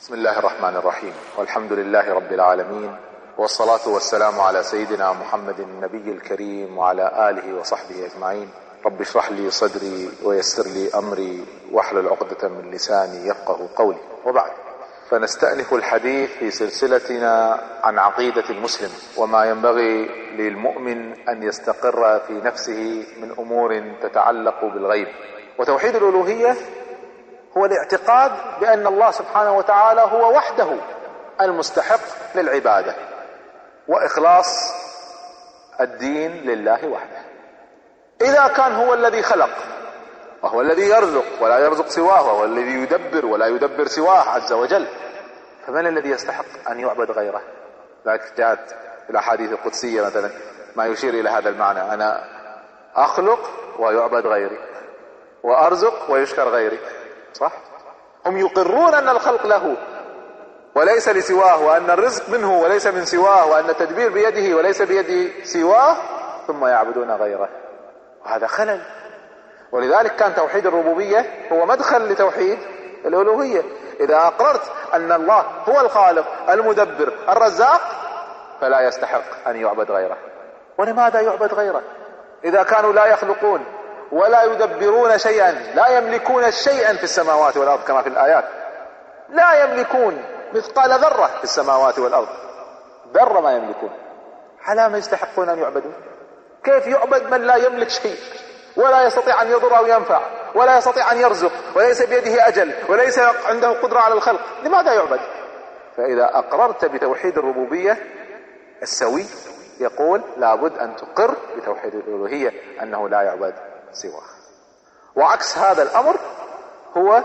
بسم الله الرحمن الرحيم، والحمد لله رب العالمين، والصلاة والسلام على سيدنا محمد النبي الكريم وعلى آله وصحبه أجمعين. رب اشرح لي صدري ويسر لي أمري واحلل عقدة من لساني يفقه قولي. وبعد، فنستأنف الحديث في سلسلتنا عن عقيدة المسلم وما ينبغي للمؤمن أن يستقر في نفسه من أمور تتعلق بالغيب. وتوحيد الألوهية هو الاعتقاد بأن الله سبحانه وتعالى هو وحده المستحق للعبادة، وإخلاص الدين لله وحده. إذا كان هو الذي خلق وهو الذي يرزق ولا يرزق سواه، وهو الذي يدبر ولا يدبر سواه عز وجل، فمن الذي يستحق أن يعبد غيره؟ ذلك جاءت في الأحاديث القدسية مثلا ما يشير إلى هذا المعنى: أنا أخلق ويعبد غيري، وأرزق ويشكر غيري. صح؟ هم يقرون أن الخلق له وليس لسواه، وأن الرزق منه وليس من سواه، وأن التدبير بيده وليس بيد سواه، ثم يعبدون غيره. وهذا خلل. ولذلك كان توحيد الربوبية هو مدخل لتوحيد الألوهية. إذا أقررت أن الله هو الخالق المدبر الرزاق، فلا يستحق أن يعبد غيره. ولماذا يعبد غيره إذا كانوا لا يخلقون ولا يدبرون شيئا، لا يملكون شيئا في السماوات والأرض كما في الآيات؟ لا يملكون مثقال ذرة في السماوات والأرض، ذرة ما يملكون. على ما يستحقون أن يعبدون؟ كيف يعبد من لا يملك شيء، ولا يستطيع أن يضر أو ينفع، ولا يستطيع أن يرزق، وليس بيده أجل، وليس عنده قدرة على الخلق؟ لماذا يعبد؟ فإذا أقررت بتوحيد الربوبية السوي، يقول لابد أن تقر بتوحيد الألوهية أنه لا يعبد سواه. وعكس هذا الأمر هو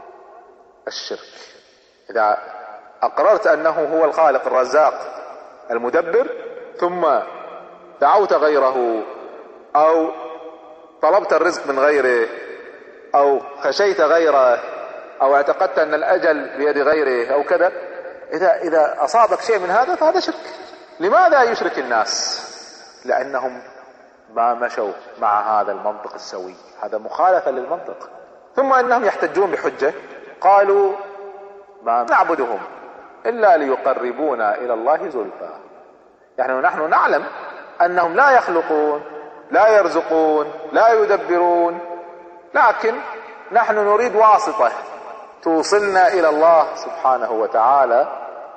الشرك. إذا أقررت أنه هو الخالق الرزاق المدبر، ثم دعوت غيره أو طلبت الرزق من غيره أو خشيت غيره أو اعتقدت أن الأجل بيد غيره أو كذا، إذا أصابك شيء من هذا فهذا شرك. لماذا يشرك الناس؟ لأنهم ما مشوا مع هذا المنطق السوي، هذا مخالفة للمنطق. ثم أنهم يحتجون بحجة، قالوا ما نعبدهم إلا ليقربونا إلى الله زلفى. يعني نحن نعلم أنهم لا يخلقون، لا يرزقون، لا يدبرون، لكن نحن نريد واسطة توصلنا إلى الله سبحانه وتعالى،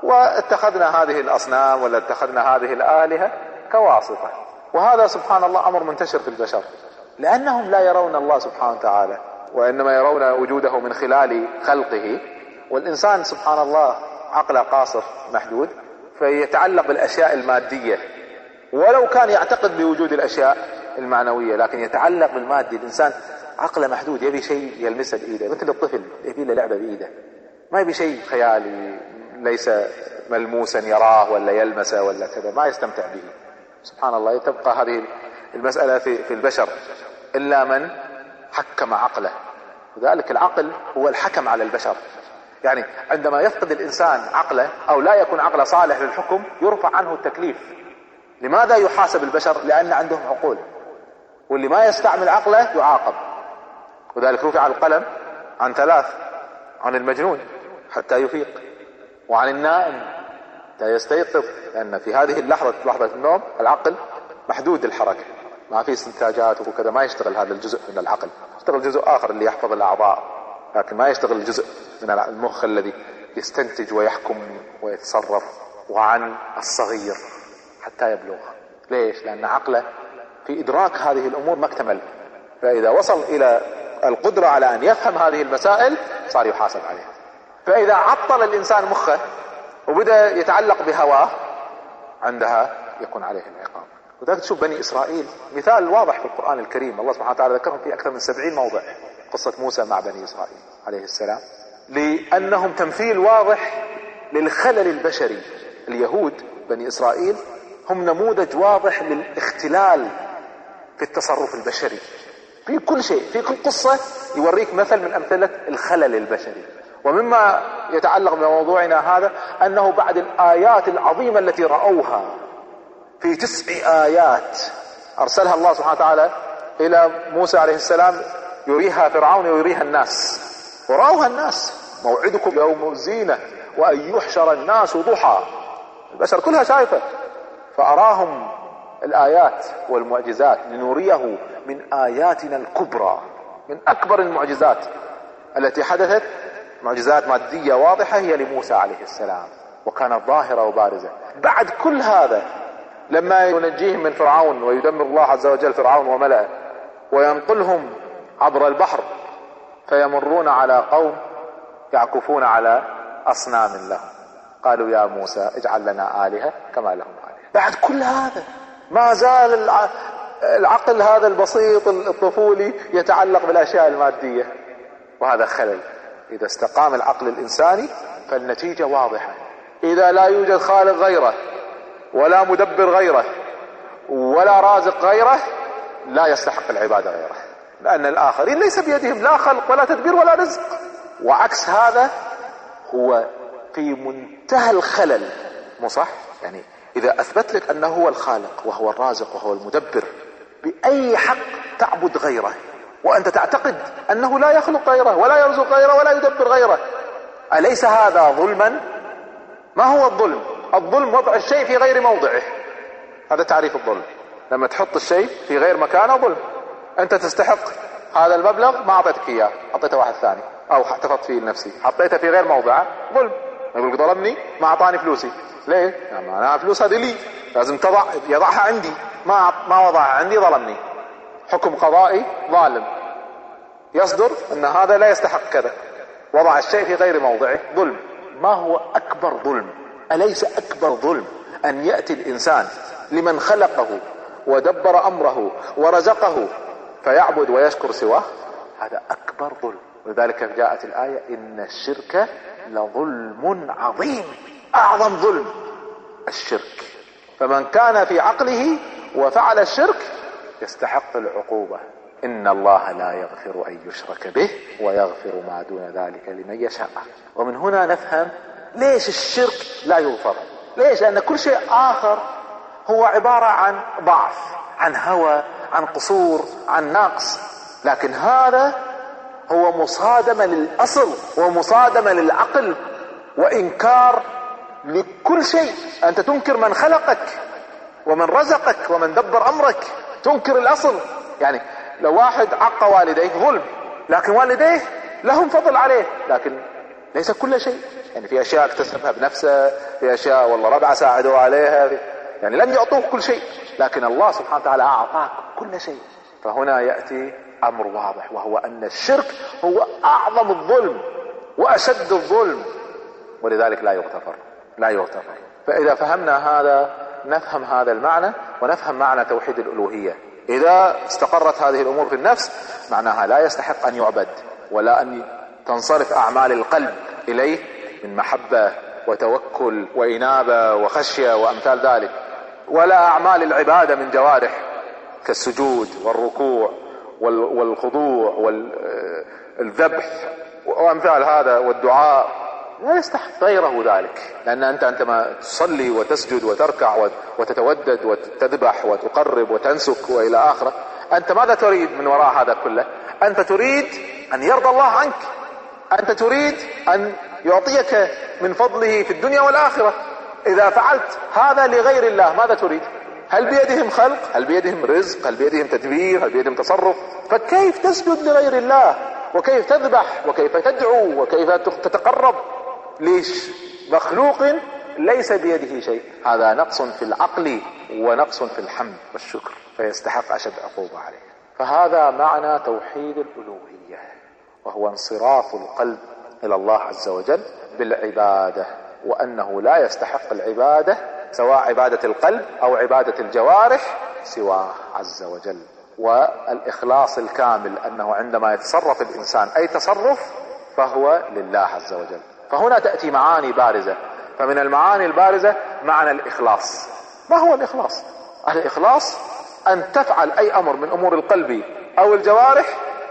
واتخذنا هذه الأصنام ولا اتخذنا هذه الآلهة كواسطة. وهذا سبحان الله أمر منتشر في البشر، لأنهم لا يرون الله سبحانه وتعالى، وإنما يرون وجوده من خلال خلقه. والإنسان سبحان الله عقله قاصر محدود، فيتعلق بالأشياء المادية، ولو كان يعتقد بوجود الأشياء المعنوية، لكن يتعلق بالمادي. الإنسان عقله محدود، يبي شيء يلمسه بإيده، مثل الطفل يبي له لعبة بإيده، ما يبي شيء خيالي ليس ملموسا يراه ولا يلمسه ولا كذا، ما يستمتع به. سبحان الله. تبقى هذه المسألة في البشر إلا من حكم عقله. وذلك العقل هو الحكم على البشر. يعني عندما يفقد الإنسان عقله أو لا يكون عقله صالح للحكم، يرفع عنه التكليف. لماذا يحاسب البشر؟ لأن عندهم عقول، واللي ما يستعمل عقله يعاقب. وذلك رفع القلم عن ثلاث: عن المجنون حتى يفيق، وعن النائم حتى يستيقظ. لأن في هذه اللحظة، لحظة النوم، العقل محدود الحركة، ما في استنتاجات وكذا، ما يشتغل هذا الجزء من العقل، يشتغل جزء آخر اللي يحفظ الأعضاء، لكن ما يشتغل الجزء من المخ الذي يستنتج ويحكم ويتصرف. وعن الصغير حتى يبلغ. ليش؟ لأن عقله في إدراك هذه الأمور ما اكتمل، فإذا وصل إلى القدرة على أن يفهم هذه المسائل صار يحاسب عليها. فإذا عطل الإنسان مخه وبدأ يتعلق بهواه، عندها يكون عليه العقاب. وذلك تشوف بني إسرائيل مثال واضح في القرآن الكريم، الله سبحانه وتعالى ذكرهم في أكثر من 70 موضع، قصة موسى مع بني إسرائيل عليه السلام، لأنهم تمثيل واضح للخلل البشري. اليهود بني إسرائيل هم نموذج واضح للاختلال في التصرف البشري في كل شيء. في كل قصة يوريك مثل من أمثلة الخلل البشري. ومما يتعلق بموضوعنا هذا أنه بعد الآيات العظيمة التي رأوها في 9 آيات أرسلها الله سبحانه وتعالى إلى موسى عليه السلام، يريها فرعون ويريها الناس، ورأوها الناس موعدكم يوم الزينة وأن يحشر الناس ضحى. البشر كلها شايفة، فأراهم الآيات والمعجزات لنريه من آياتنا الكبرى، من أكبر المعجزات التي حدثت. معجزات مادية واضحة هي لموسى عليه السلام، وكانت ظاهرة وبارزة. بعد كل هذا لما ينجيهم من فرعون ويدمر الله عز وجل فرعون وملئه وينقلهم عبر البحر، فيمرون على قوم يعكفون على أصنام لهم، قالوا يا موسى اجعل لنا آلهة كما لهم آلهة. بعد كل هذا ما زال العقل هذا البسيط الطفولي يتعلق بالأشياء المادية، وهذا خلل. إذا استقام العقل الإنساني فالنتيجة واضحة. إذا لا يوجد خالق غيره ولا مدبر غيره ولا رازق غيره لا يستحق العبادة غيره، لأن الآخرين ليس بيدهم لا خلق ولا تدبير ولا رزق. وعكس هذا هو في منتهى الخلل، مو صح؟ يعني إذا أثبت لك أنه هو الخالق وهو الرازق وهو المدبر، بأي حق تعبد غيره وأنت تعتقد أنه لا يخلق غيره ولا يرزق غيره ولا يدبر غيره؟ أليس هذا ظلما؟ ما هو الظلم؟ الظلم وضع الشيء في غير موضعه، هذا تعريف الظلم. لما تحط الشيء في غير مكانه ظلم. أنت تستحق هذا المبلغ ما أعطيتك إياه، أعطيته واحد ثاني، أو احتفظت فيه لنفسي، حطيته في غير موضعه، ظلم. يقول ظلمني ما أعطاني فلوسي. ليه؟ يعني أنا فلوس هذه لي، لازم يضعها عندي، ما وضعها عندي ظلمني. حكم قضائي ظالم يصدر أن هذا لا يستحق كذا، وضع الشيء في غير موضعه، ظلم. ما هو أكبر ظلم؟ أليس أكبر ظلم أن يأتي الإنسان لمن خلقه ودبر أمره ورزقه فيعبد ويشكر سواه؟ هذا أكبر ظلم. ولذلك جاءت الآية إن الشرك لظلم عظيم. أعظم ظلم الشرك. فمن كان في عقله وفعل الشرك يستحق العقوبة. إن الله لا يغفر أن يشرك به ويغفر ما دون ذلك لمن يشاء. ومن هنا نفهم ليش الشرك لا يغفر. ليش؟ لأن كل شيء آخر هو عبارة عن ضعف، عن هوى، عن قصور، عن نقص. لكن هذا هو مصادمة للأصل ومصادمة للعقل وإنكار لكل شيء. أنت تنكر من خلقك ومن رزقك ومن دبر أمرك، تنكر الأصل. يعني لو واحد عق والديه ظلم، لكن والديه لهم فضل عليه، لكن ليس كل شيء. يعني في أشياء اكتسبها بنفسه، في أشياء والله ربعه ساعدوا عليها، يعني لم يعطوه كل شيء، لكن الله سبحانه وتعالى أعطاك كل شيء. فهنا يأتي أمر واضح، وهو أن الشرك هو أعظم الظلم وأشد الظلم، ولذلك لا يغتفر. فإذا فهمنا هذا نفهم هذا المعنى، ونفهم معنى توحيد الألوهية. إذا استقرت هذه الأمور في النفس معناها لا يستحق أن يعبد، ولا أن تنصرف أعمال القلب إليه من محبة وتوكل وإنابة وخشية وأمثال ذلك، ولا أعمال العبادة من جوارح كالسجود والركوع والخضوع والذبح وأمثال هذا والدعاء، لا يستحق غيره ذلك. لأن أنت عندما تصلي وتسجد وتركع وتتودد وتذبح وتقرب وتنسك وإلى آخره، أنت ماذا تريد من وراء هذا كله؟ أنت تريد أن يرضى الله عنك، أنت تريد أن يعطيك من فضله في الدنيا والآخرة. إذا فعلت هذا لغير الله ماذا تريد؟ هل بيدهم خلق؟ هل بيدهم رزق؟ هل بيدهم تدبير؟ هل بيدهم تصرف؟ فكيف تسجد لغير الله؟ وكيف تذبح؟ وكيف تدعو؟ وكيف تتقرب؟ ليش؟ مخلوق ليس بيده شيء. هذا نقص في العقل ونقص في الحمد والشكر، فيستحق أشد عقوبة عليه. فهذا معنى توحيد الألوهية، وهو انصراف القلب إلى الله عز وجل بالعبادة، وأنه لا يستحق العبادة سواء عبادة القلب أو عبادة الجوارح سواه عز وجل. والإخلاص الكامل أنه عندما يتصرف الإنسان أي تصرف فهو لله عز وجل. فهنا تأتي معاني بارزة. فمن المعاني البارزة معنى الإخلاص. ما هو الإخلاص؟ الإخلاص أن تفعل أي أمر من أمور القلب أو الجوارح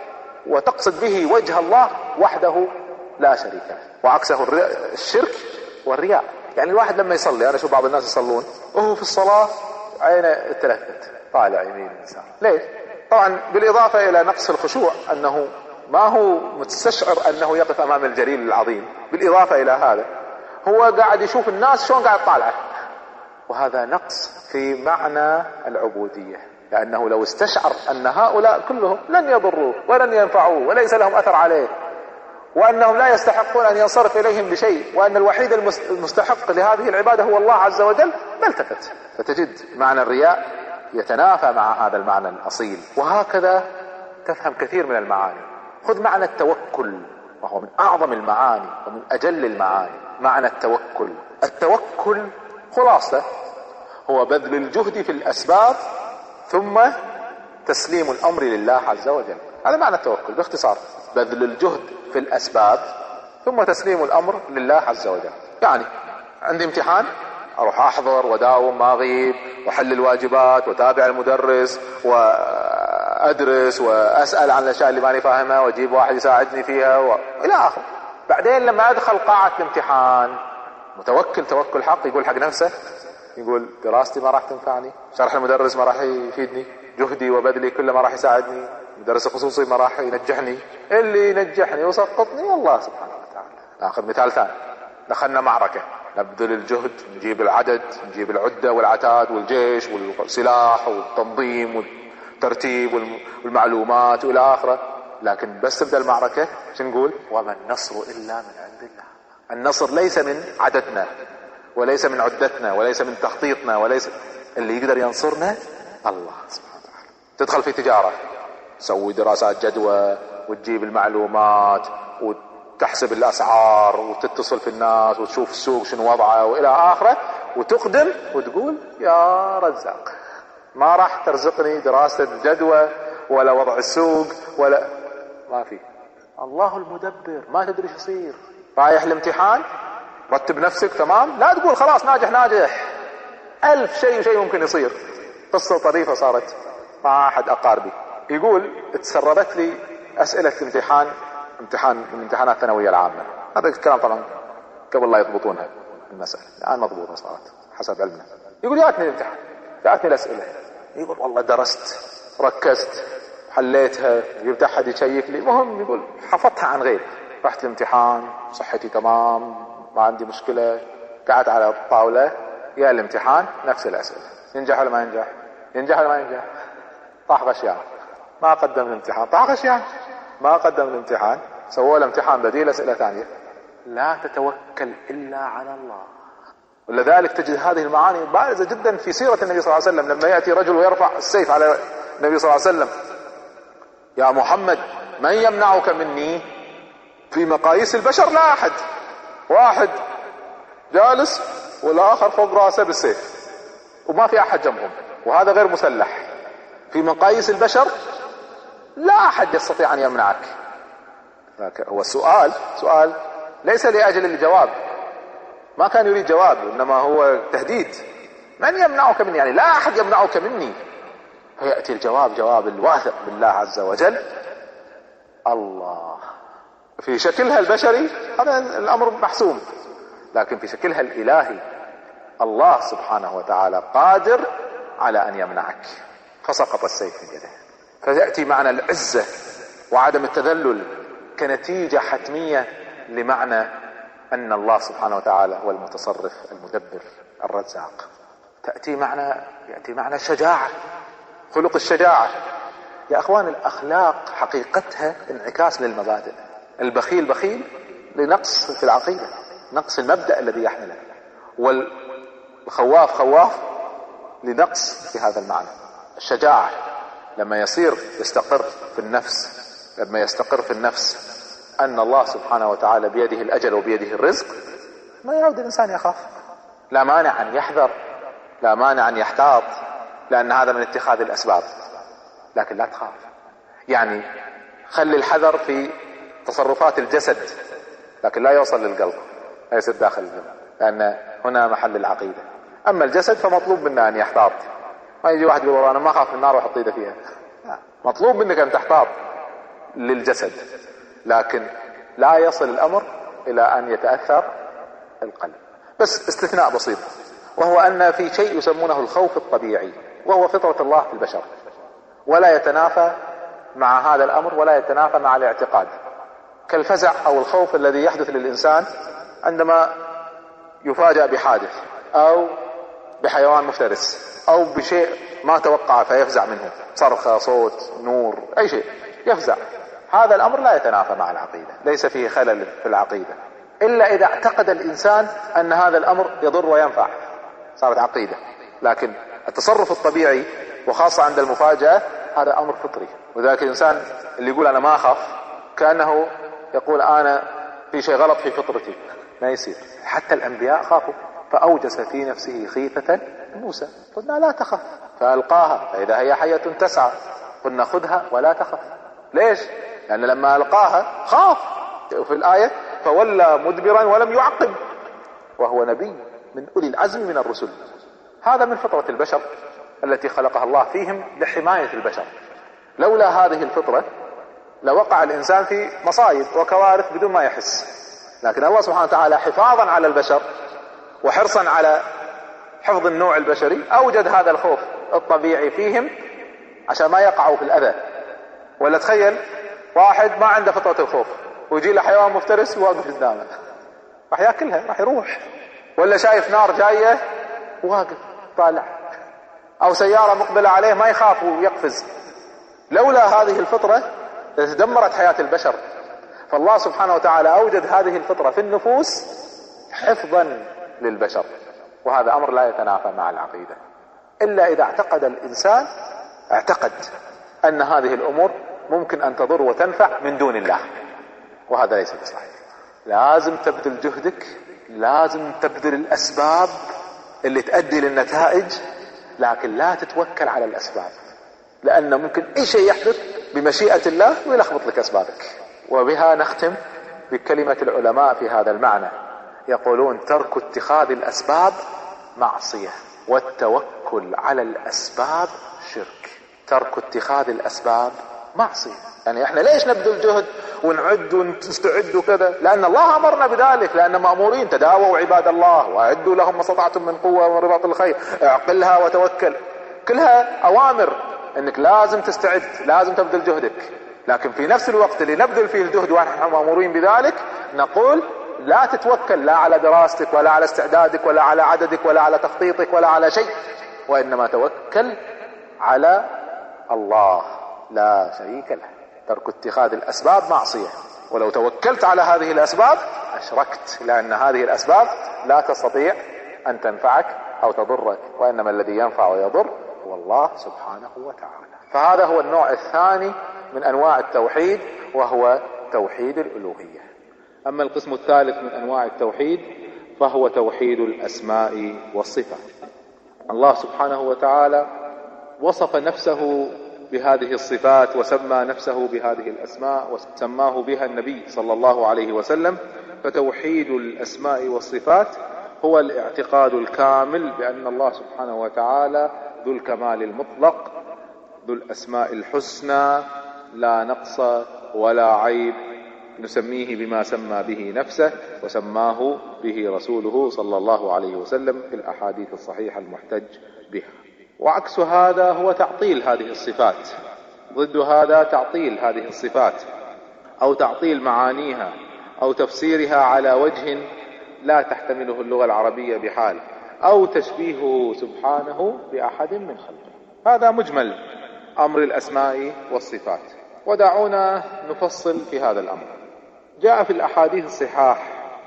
وتقصد به وجه الله وحده لا شريك له، وعكسه الشرك والرياء. يعني الواحد لما يصلي، أنا شوف بعض الناس يصلون وهو في الصلاة عينه تلفت طالع يمين يسار، ليش؟ طبعا بالإضافة إلى نقص الخشوع أنه ما هو مستشعر أنه يقف أمام الجليل العظيم. بالإضافة إلى هذا هو قاعد يشوف الناس شلون قاعد طالعه، وهذا نقص في معنى العبودية، لأنه لو استشعر أن هؤلاء كلهم لن يضروه ولن ينفعوه وليس لهم أثر عليه، وأنهم لا يستحقون أن ينصرف إليهم بشيء، وأن الوحيد المستحق لهذه العبادة هو الله عز وجل، ما التفت. فتجد معنى الرياء يتنافى مع هذا المعنى الأصيل. وهكذا تفهم كثير من المعاني. خذ معنى التوكل، وهو من أعظم المعاني ومن أجل المعاني. معنى التوكل، التوكل خلاصة هو بذل الجهد في الأسباب ثم تسليم الأمر لله عز وجل. هذا معنى التوكل باختصار، بذل الجهد في الأسباب ثم تسليم الأمر لله عز وجل. يعني عندي امتحان، أروح أحضر وداوم ما أغيب وحل الواجبات وتابع المدرس وأدرس وأسأل عن الأشياء اللي ماني فاهمها وأجيب واحد يساعدني فيها إلى آخر. بعدين لما أدخل قاعة الامتحان متوكل توكل حق، يقول حق نفسه، يقول دراستي ما راح تنفعني، شرح المدرس ما راح يفيدني، جهدي وبذلي كله ما راح يساعدني، مدرس خصوصي ما راح ينجحني، اللي ينجحني وسقطني الله سبحانه وتعالى. ناخذ مثال ثاني، دخلنا معركة، نبذل الجهد، نجيب العدد، نجيب العدة والعتاد والجيش والسلاح والتنظيم والترتيب والمعلومات والى اخره، لكن بس تبدأ المعركة شو نقول؟ وما النصر إلا من عند الله. النصر ليس من عددنا وليس من عدتنا وليس من تخطيطنا، وليس، اللي يقدر ينصرنا الله سبحانه وتعالى. تدخل في تجارة، تسوي دراسات جدوى وتجيب المعلومات وتحسب الأسعار وتتصل في الناس وتشوف السوق شنو وضعه وإلى آخره، وتقدم وتقول يا رزاق ما راح ترزقني دراسة الجدوى ولا وضع السوق ولا ما في. الله المدبر، ما تدري شو يصير. رايح الامتحان رتب نفسك تمام، لا تقول خلاص ناجح ناجح، 1000 شيء ممكن يصير. قصة طريفة صارت مع أحد أقاربي، يقول تسربت لي أسئلة امتحان من امتحانات الثانوية العامة. هذا الكلام طبعا قبل لا يضبطونها المسألة، الآن مضبوطة صارت حسب علمنا. يقول جاءتني الامتحان، جاءتني الأسئلة، يقول والله درست ركزت حليتها، جبت أحد يشيك لي، مهم يقول حفظتها عن غير. رحت الامتحان صحتي تمام ما عندي مشكلة، قعدت على الطاولة يا الامتحان نفس الأسئلة، ينجح ولا ما ينجح، ينجح ولا ما ينجح، طاح غشيان، ما قدم الامتحان، طاح غشيان، ما قدم الامتحان، سووا له امتحان بديل أسئلة ثانية. لا تتوكل إلا على الله. ولذلك تجد هذه المعاني بارزة جدا في سيرة النبي صلى الله عليه وسلم. لما يأتي رجل ويرفع السيف على النبي صلى الله عليه وسلم، يا محمد من يمنعك مني؟ في مقاييس البشر لا أحد، واحد جالس والآخر فوق راسه بالسيف وما في أحد جنبهم، وهذا غير مسلح. في مقاييس البشر لا أحد يستطيع أن يمنعك. هو السؤال سؤال ليس لأجل الجواب، ما كان يريد جواب، إنما هو تهديد. من يمنعك مني؟ يعني لا أحد يمنعك مني. فيأتي الجواب جواب الواثق بالله عز وجل، الله. في شكلها البشري هذا الأمر محسوم، لكن في شكلها الإلهي الله سبحانه وتعالى قادر على أن يمنعك. فسقط السيف من يده. فيأتي معنى العزة وعدم التذلل كنتيجة حتمية لمعنى أن الله سبحانه وتعالى هو المتصرف المدبر الرزاق. يأتي معنى الشجاعة، خلق الشجاعة. يا أخوان الأخلاق حقيقتها انعكاس للمبادئ. البخيل بخيل لنقص في العقيدة، نقص المبدأ الذي يحمله، والخواف خواف لنقص في هذا المعنى. الشجاعة لما يستقر في النفس، لما يستقر في النفس أن الله سبحانه وتعالى بيده الأجل وبيده الرزق، ما يعود الإنسان يخاف. لا مانع أن يحذر، لا مانع أن يحتاط، لأن هذا من اتخاذ الأسباب، لكن لا تخاف. يعني خلي الحذر في تصرفات الجسد، لكن لا يوصل للقلب، لا يصير داخل القلب، لأن هنا محل العقيدة. أما الجسد فمطلوب منا أن يحتاط. ما يجي واحد يقول أنا ما أخاف من النار وأحط إيده فيها، مطلوب منك أن تحتاط للجسد، لكن لا يصل الأمر إلى أن يتأثر القلب. بس استثناء بسيط، وهو أن في شيء يسمونه الخوف الطبيعي، وهو فطرة الله في البشر، ولا يتنافى مع هذا الأمر ولا يتنافى مع الاعتقاد، كالفزع أو الخوف الذي يحدث للإنسان عندما يفاجأ بحادث أو بحيوان مفترس أو بشيء ما توقع فيفزع منه، صرخة، صوت، نور، أي شيء يفزع. هذا الأمر لا يتنافى مع العقيدة، ليس فيه خلل في العقيدة، إلا إذا اعتقد الإنسان أن هذا الأمر يضر وينفع، صارت عقيدة. لكن التصرف الطبيعي وخاصة عند المفاجأة هذا أمر فطري. وذلك الإنسان اللي يقول أنا ما أخاف كأنه يقول أنا في شيء غلط في فطرتي، ما يصير. حتى الأنبياء خافوا، فأوجس في نفسه خيفة موسى، قلنا لا تخف، فألقاها فإذا هي حية تسعى، قلنا خذها ولا تخف. ليش؟ لأن لما ألقاها خاف. وفي الآية فولى مدبرا ولم يعقب، وهو نبي من أولي العزم من الرسل. هذا من فطرة البشر التي خلقها الله فيهم لحماية البشر. لولا هذه الفطرة لوقع الإنسان في مصايب وكوارث بدون ما يحس. لكن الله سبحانه وتعالى حفاظا على البشر وحرصا على حفظ النوع البشري أوجد هذا الخوف الطبيعي فيهم عشان ما يقعوا في الأذى. ولا تخيل واحد ما عنده فطرة الخوف ويجي له حيوان مفترس وواقف قدامه، راح ياكلها، راح يروح. ولا شايف نار جاية واقف طالع، أو سيارة مقبلة عليه ما يخاف ويقفز. لولا هذه الفطرة تدمرت حياة البشر. فالله سبحانه وتعالى أوجد هذه الفطرة في النفوس حفظا للبشر، وهذا أمر لا يتنافى مع العقيدة، إلا إذا اعتقد الإنسان أن هذه الأمور ممكن أن تضر وتنفع من دون الله، وهذا ليس بصحيح. لازم تبذل جهدك، لازم تبذل الأسباب اللي تؤدي للنتائج، لكن لا تتوكل على الأسباب، لأن ممكن أي شيء يحدث بمشيئة الله ويلخبط لك أسبابك. وبها نختم بكلمة العلماء في هذا المعنى، يقولون ترك اتخاذ الأسباب معصية، والتوكل على الأسباب شرك. ترك اتخاذ الأسباب معصية. يعني احنا ليش نبذل جهد ونعد ونستعد وكذا؟ لأن الله أمرنا بذلك، لأن مأمورين تداووا عباد الله وأعدوا لهم ما استطعتم من قوة ومن رباط الخيل، اعقلها وتوكل، كلها أوامر انك لازم تستعد، لازم تبذل جهدك. لكن في نفس الوقت اللي نبذل فيه الجهد ونحن مأمورين بذلك نقول لا تتوكل لا على دراستك ولا على استعدادك ولا على عددك ولا على تخطيطك ولا على شيء، وإنما توكل على الله لا شريك له. ترك اتخاذ الأسباب معصية، ولو توكلت على هذه الأسباب أشركت، لأن هذه الأسباب لا تستطيع أن تنفعك أو تضرك، وإنما الذي ينفع ويضر هو الله سبحانه وتعالى. فهذا هو النوع الثاني من أنواع التوحيد، وهو توحيد الألوهية. أما القسم الثالث من أنواع التوحيد فهو توحيد الأسماء والصفات. الله سبحانه وتعالى وصف نفسه بهذه الصفات وسمى نفسه بهذه الأسماء وسماه بها النبي صلى الله عليه وسلم. فتوحيد الأسماء والصفات هو الاعتقاد الكامل بأن الله سبحانه وتعالى ذو الكمال المطلق، ذو الأسماء الحسنى، لا نقص ولا عيب، نسميه بما سمى به نفسه وسماه به رسوله صلى الله عليه وسلم في الأحاديث الصحيحة المحتج بها. وعكس هذا هو تعطيل هذه الصفات، ضد هذا تعطيل هذه الصفات أو تعطيل معانيها أو تفسيرها على وجه لا تحتمله اللغة العربية بحال، أو تشبيهه سبحانه بأحد من خلقه. هذا مجمل أمر الأسماء والصفات. ودعونا نفصل في هذا الأمر. جاء في الأحاديث الصحاح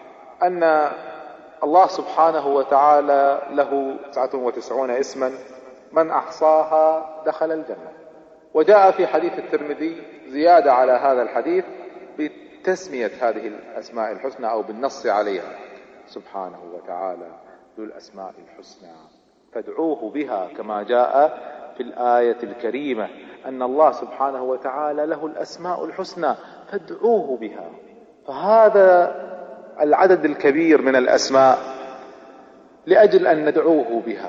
أن الله سبحانه وتعالى له 99 اسما من أحصاها دخل الجنة. وجاء في حديث الترمذي زيادة على هذا الحديث بتسمية هذه الأسماء الحسنى أو بالنص عليها: سبحانه وتعالى ذو الأسماء الحسنى فادعوه بها، كما جاء في الآية الكريمة أن الله سبحانه وتعالى له الأسماء الحسنى فادعوه بها. فهذا العدد الكبير من الأسماء لأجل أن ندعوه بها،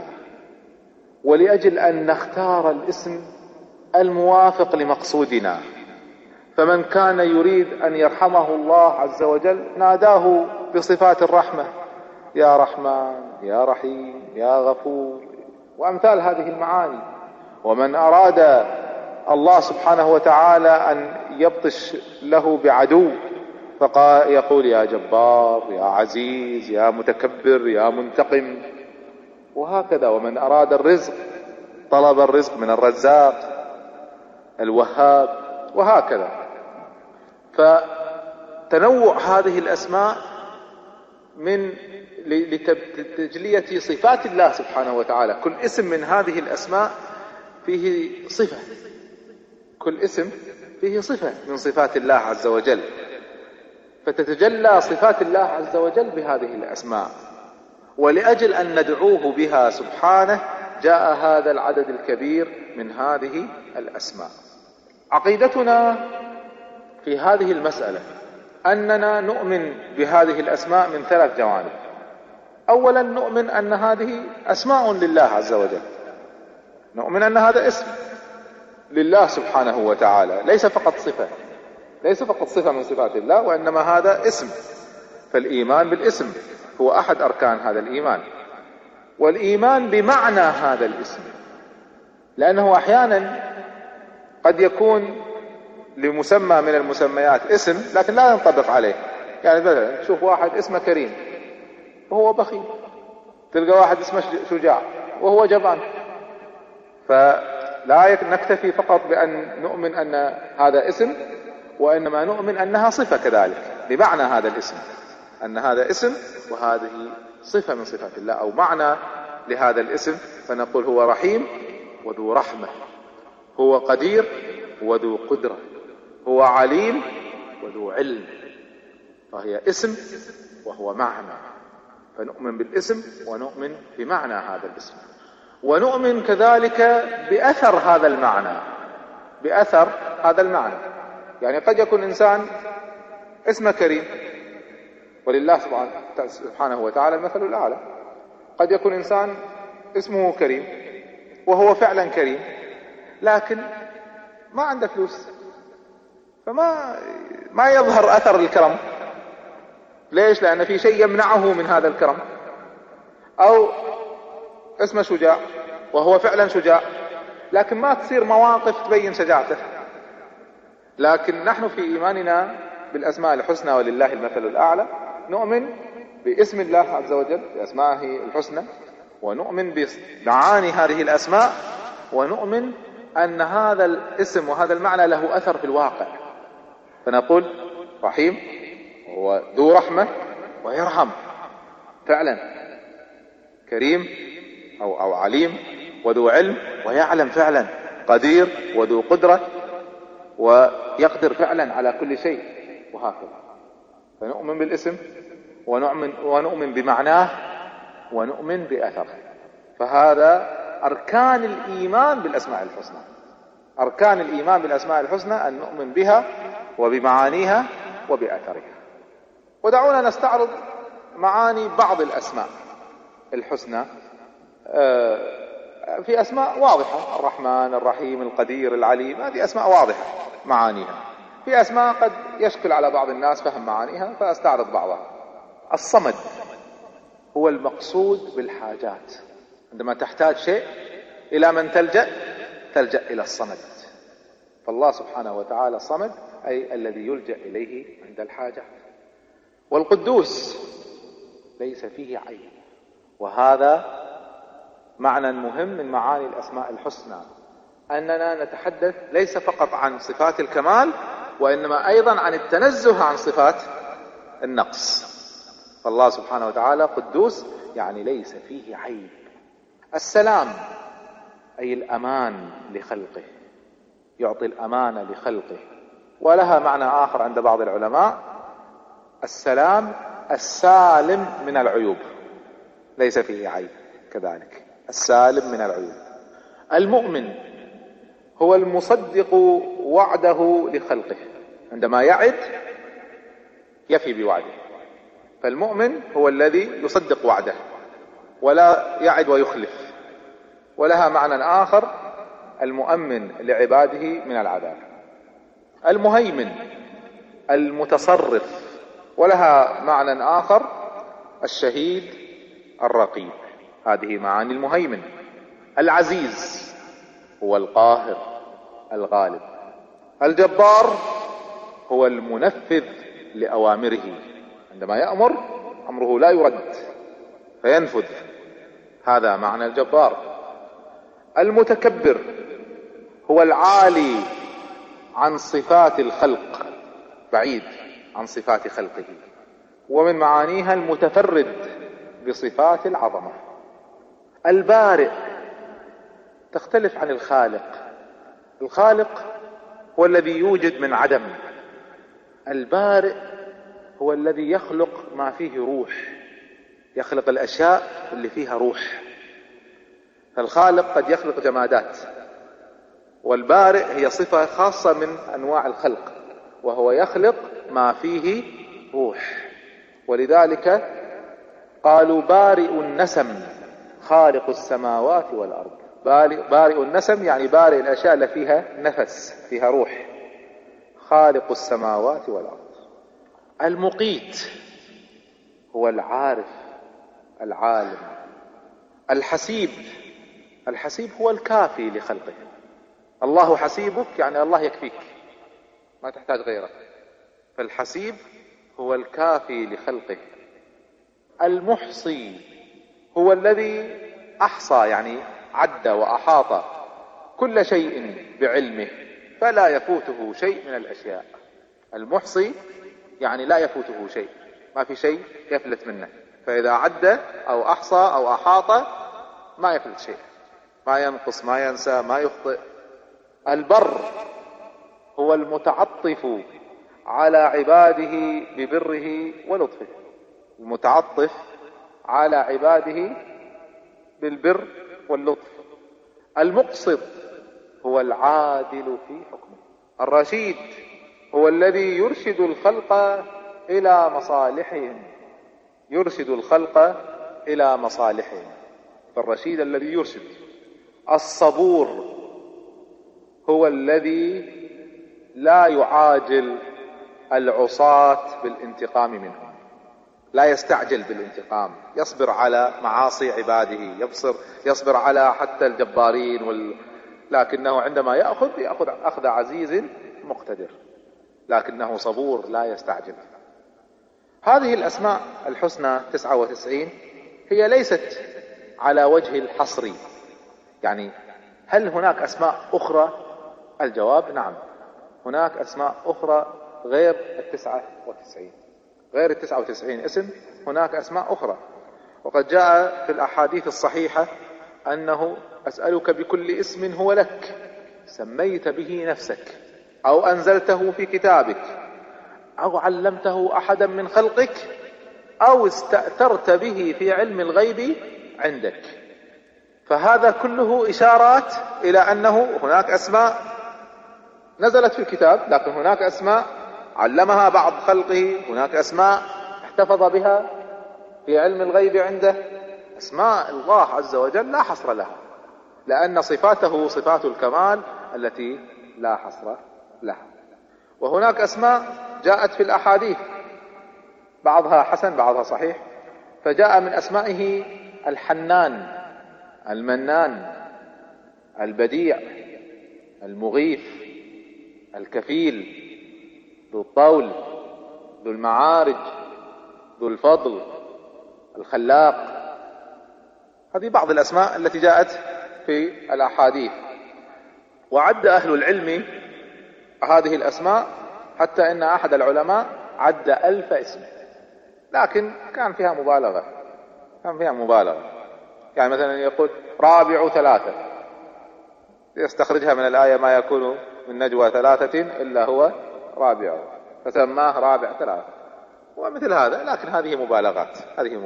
ولأجل أن نختار الاسم الموافق لمقصودنا. فمن كان يريد أن يرحمه الله عز وجل ناداه بصفات الرحمة: يا رحمن، يا رحيم، يا غفور، وأمثال هذه المعاني. ومن أراد الله سبحانه وتعالى أن يبطش له بعدو فيقول يا جبار، يا عزيز، يا متكبر، يا منتقم، وهكذا. ومن أراد الرزق طلب الرزق من الرزاق الوهاب، وهكذا. فتنوع هذه الأسماء من لتجلية صفات الله سبحانه وتعالى. كل اسم من هذه الأسماء فيه صفة، كل اسم فيه صفة من صفات الله عز وجل، فتتجلى صفات الله عز وجل بهذه الأسماء. ولأجل أن ندعوه بها سبحانه جاء هذا العدد الكبير من هذه الأسماء. عقيدتنا في هذه المسألة أننا نؤمن بهذه الأسماء من 3 جوانب. أولا نؤمن أن هذه أسماء لله عز وجل، نؤمن أن هذا اسم لله سبحانه وتعالى، ليس فقط صفة، ليس فقط صفة من صفات الله، وإنما هذا اسم. فالإيمان بالاسم هو أحد أركان هذا الإيمان، والإيمان بمعنى هذا الاسم، لأنه أحيانا قد يكون لمسمى من المسميات اسم لكن لا ينطبق عليه. يعني مثلا تشوف واحد اسمه كريم وهو بخيل، تلقى واحد اسمه شجاع وهو جبان. فلا نكتفي فقط بأن نؤمن أن هذا اسم، وإنما نؤمن أنها صفة كذلك بمعنى هذا الاسم، أن هذا اسم وهذه صفة من صفات الله أو معنى لهذا الاسم. فنقول هو رحيم وذو رحمة، هو قدير وذو قدرة، هو عليم وذو علم. فهي اسم وهو معنى، فنؤمن بالاسم ونؤمن بمعنى هذا الاسم، ونؤمن كذلك بأثر هذا المعنى، بأثر هذا المعنى. يعني قد يكون إنسان اسمه كريم، ولله سبحانه وتعالى المثل الأعلى. قد يكون إنسان اسمه كريم وهو فعلا كريم، لكن ما عنده فلوس، فما يظهر أثر الكرم. ليش؟ لأن في شيء يمنعه من هذا الكرم. أو اسمه شجاع وهو فعلا شجاع، لكن ما تصير مواقف تبين شجاعته. لكن نحن في إيماننا بالأسماء الحسنى ولله المثل الأعلى نؤمن باسم الله عز وجل بأسمائه الحسنى، ونؤمن بمعاني هذه الأسماء، ونؤمن أن هذا الاسم وهذا المعنى له أثر في الواقع. فنقول رحيم وهو ذو رحمة ويرحم فعلا، كريم أو عليم وذو علم ويعلم فعلا، قدير وذو قدرة ويقدر فعلا على كل شيء، وهكذا. فنؤمن بالاسم ونؤمن بمعناه ونؤمن بأثره. فهذا أركان الإيمان بالأسماء الحسنى. أركان الإيمان بالأسماء الحسنى أن نؤمن بها وبمعانيها وبأثرها. ودعونا نستعرض معاني بعض الأسماء الحسنى. في أسماء واضحة، الرحمن، الرحيم، القدير، العليم، هذه أسماء واضحة معانيها. في أسماء قد يشكل على بعض الناس فهم معانيها، فأستعرض بعضها. الصمد هو المقصود بالحاجات. عندما تحتاج شيء إلى من تلجأ إلى الصمد. فالله سبحانه وتعالى صمد، أي الذي يلجأ إليه عند الحاجات. والقدوس ليس فيه عيب، وهذا معنى مهم من معاني الأسماء الحسنى، أننا نتحدث ليس فقط عن صفات الكمال، وإنما أيضا عن التنزه عن صفات النقص. فالله سبحانه وتعالى قدوس يعني ليس فيه عيب. السلام أي الأمان لخلقه، يعطي الأمان لخلقه. ولها معنى آخر عند بعض العلماء، السلام السالم من العيوب، ليس فيه عيب كذلك، السالم من العيوب. المؤمن هو المصدق وعده لخلقه، عندما يعد يفي بوعده. فالمؤمن هو الذي يصدق وعده ولا يعد ويخلف. ولها معنى آخر، المؤمن لعباده من العذاب. المهيمن المتصرف، ولها معنى آخر، الشهيد الرقيب. هذه معاني المهيمن. العزيز هو القاهر الغالب. الجبار هو المنفذ لأوامره، عندما يأمر أمره لا يرد فينفذ، هذا معنى الجبار. المتكبر هو العالي عن صفات الخلق، بعيد عن صفات خلقه، ومن معانيها المتفرد بصفات العظمة. البارئ تختلف عن الخالق. الخالق هو الذي يوجد من عدم، البارئ هو الذي يخلق ما فيه روح، يخلق الأشياء اللي فيها روح. فالخالق قد يخلق جمادات، والبارئ هي صفة خاصة من أنواع الخلق، وهو يخلق ما فيه روح. ولذلك قالوا بارئ النسم خالق السماوات والأرض. بارئ النسم يعني بارئ الأشياء اللي فيها نفس، فيها روح، خالق السماوات والأرض. المقيت هو العارف العالم. الحسيب هو الكافي لخلقه. الله حسيبك يعني الله يكفيك، ما تحتاج غيره، فالحسيب هو الكافي لخلقه. المحصي هو الذي أحصى يعني عد وأحاط كل شيء بعلمه فلا يفوته شيء من الأشياء. المحصي يعني لا يفوته شيء، ما في شيء يفلت منه، فإذا عد أو أحصى أو أحاط ما يفلت شيء، ما ينقص ما ينسى ما يخطئ. البر هو المتعطف على عباده ببره ولطفه، المتعطف على عباده بالبر واللطف. المقسط هو العادل في حكمه. الرشيد هو الذي يرشد الخلق إلى مصالحهم، يرشد الخلق إلى مصالحهم، فالرشيد الذي يرشد. الصبور هو الذي لا يعاجل العصاة بالانتقام منهم، لا يستعجل بالانتقام، يصبر على معاصي عباده، يصبر على حتى الجبارين لكنه عندما يأخذ أخذ عزيز مقتدر، لكنه صبور لا يستعجل. هذه الأسماء الحسنى 99 هي ليست على وجه الحصر، يعني هل هناك أسماء أخرى؟ الجواب نعم، هناك أسماء أخرى غير 99، غير 99 اسم، هناك أسماء أخرى. وقد جاء في الأحاديث الصحيحة أنه أسألك بكل اسم هو لك سميت به نفسك أو أنزلته في كتابك أو علمته أحدا من خلقك أو استأثرت به في علم الغيب عندك. فهذا كله إشارات إلى أنه هناك أسماء نزلت في الكتاب، لكن هناك أسماء علمها بعض خلقه، هناك أسماء احتفظ بها في علم الغيب عنده. أسماء الله عز وجل لا حصر لها، لأن صفاته صفات الكمال التي لا حصر لها. وهناك أسماء جاءت في الأحاديث بعضها حسن بعضها صحيح، فجاء من أسمائه الحنان، المنان، البديع، المغيث، الكفيل، ذو الطول، ذو المعارج، ذو الفضل، الخلاق. هذه بعض الأسماء التي جاءت في الأحاديث. وعد أهل العلم هذه الأسماء حتى إن أحد العلماء عد 1000 اسم، لكن كان فيها مبالغة، يعني مثلا يقول رابع 3، يستخرجها من الآية ما يكون من نجوى 3 إلا هو رابع، فسماه رابع 3 ومثل هذا. لكن هذه مبالغات،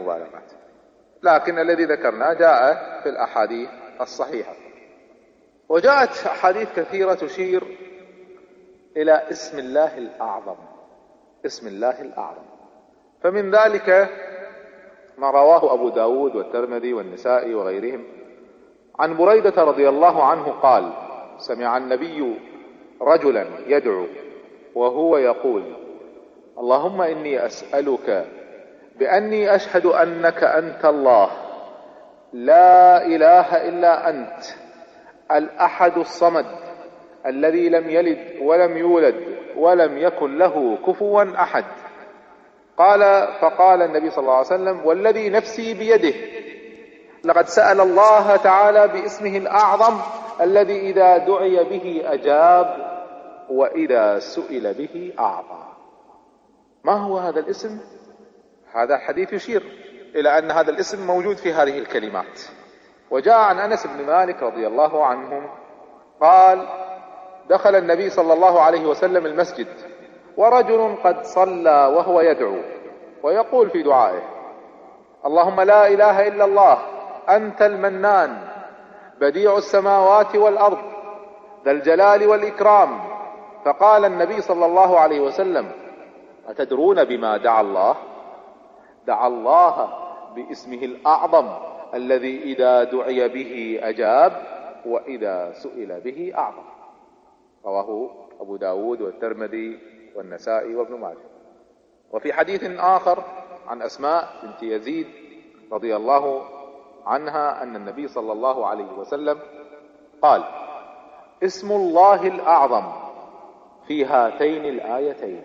لكن الذي ذكرنا جاء في الأحاديث الصحيحة. وجاءت أحاديث كثيرة تشير إلى اسم الله الأعظم، فمن ذلك ما رواه أبو داود والترمذي والنسائي وغيرهم عن بريدة رضي الله عنه قال: سمع النبي رجلا يدعو وهو يقول: اللهم إني أسألك بأني أشهد أنك أنت الله لا إله إلا أنت الأحد الصمد الذي لم يلد ولم يولد ولم يكن له كفوا أحد. فقال النبي صلى الله عليه وسلم: والذي نفسي بيده، لقد سأل الله تعالى باسمه الأعظم الذي إذا دعي به أجاب وإذا سئل به أعطى. ما هو هذا الاسم؟ هذا الحديث يشير إلى أن هذا الاسم موجود في هذه الكلمات. وجاء عن أنس بن مالك رضي الله عنه قال: دخل النبي صلى الله عليه وسلم المسجد ورجل قد صلى وهو يدعو ويقول في دعائه: اللهم لا إله إلا الله، أنت المنان، بديع السماوات والأرض، ذا الجلال والإكرام. فقال النبي صلى الله عليه وسلم: أتدرون بما دعا الله؟ دعا الله باسمه الأعظم الذي إذا دعي به أجاب وإذا سئل به أعطى. رواه أبو داود والترمذي والنسائي وابن ماجه. وفي حديث آخر عن أسماء بنت يزيد رضي الله عنها أن النبي صلى الله عليه وسلم قال: اسم الله الأعظم في هاتين الآيتين: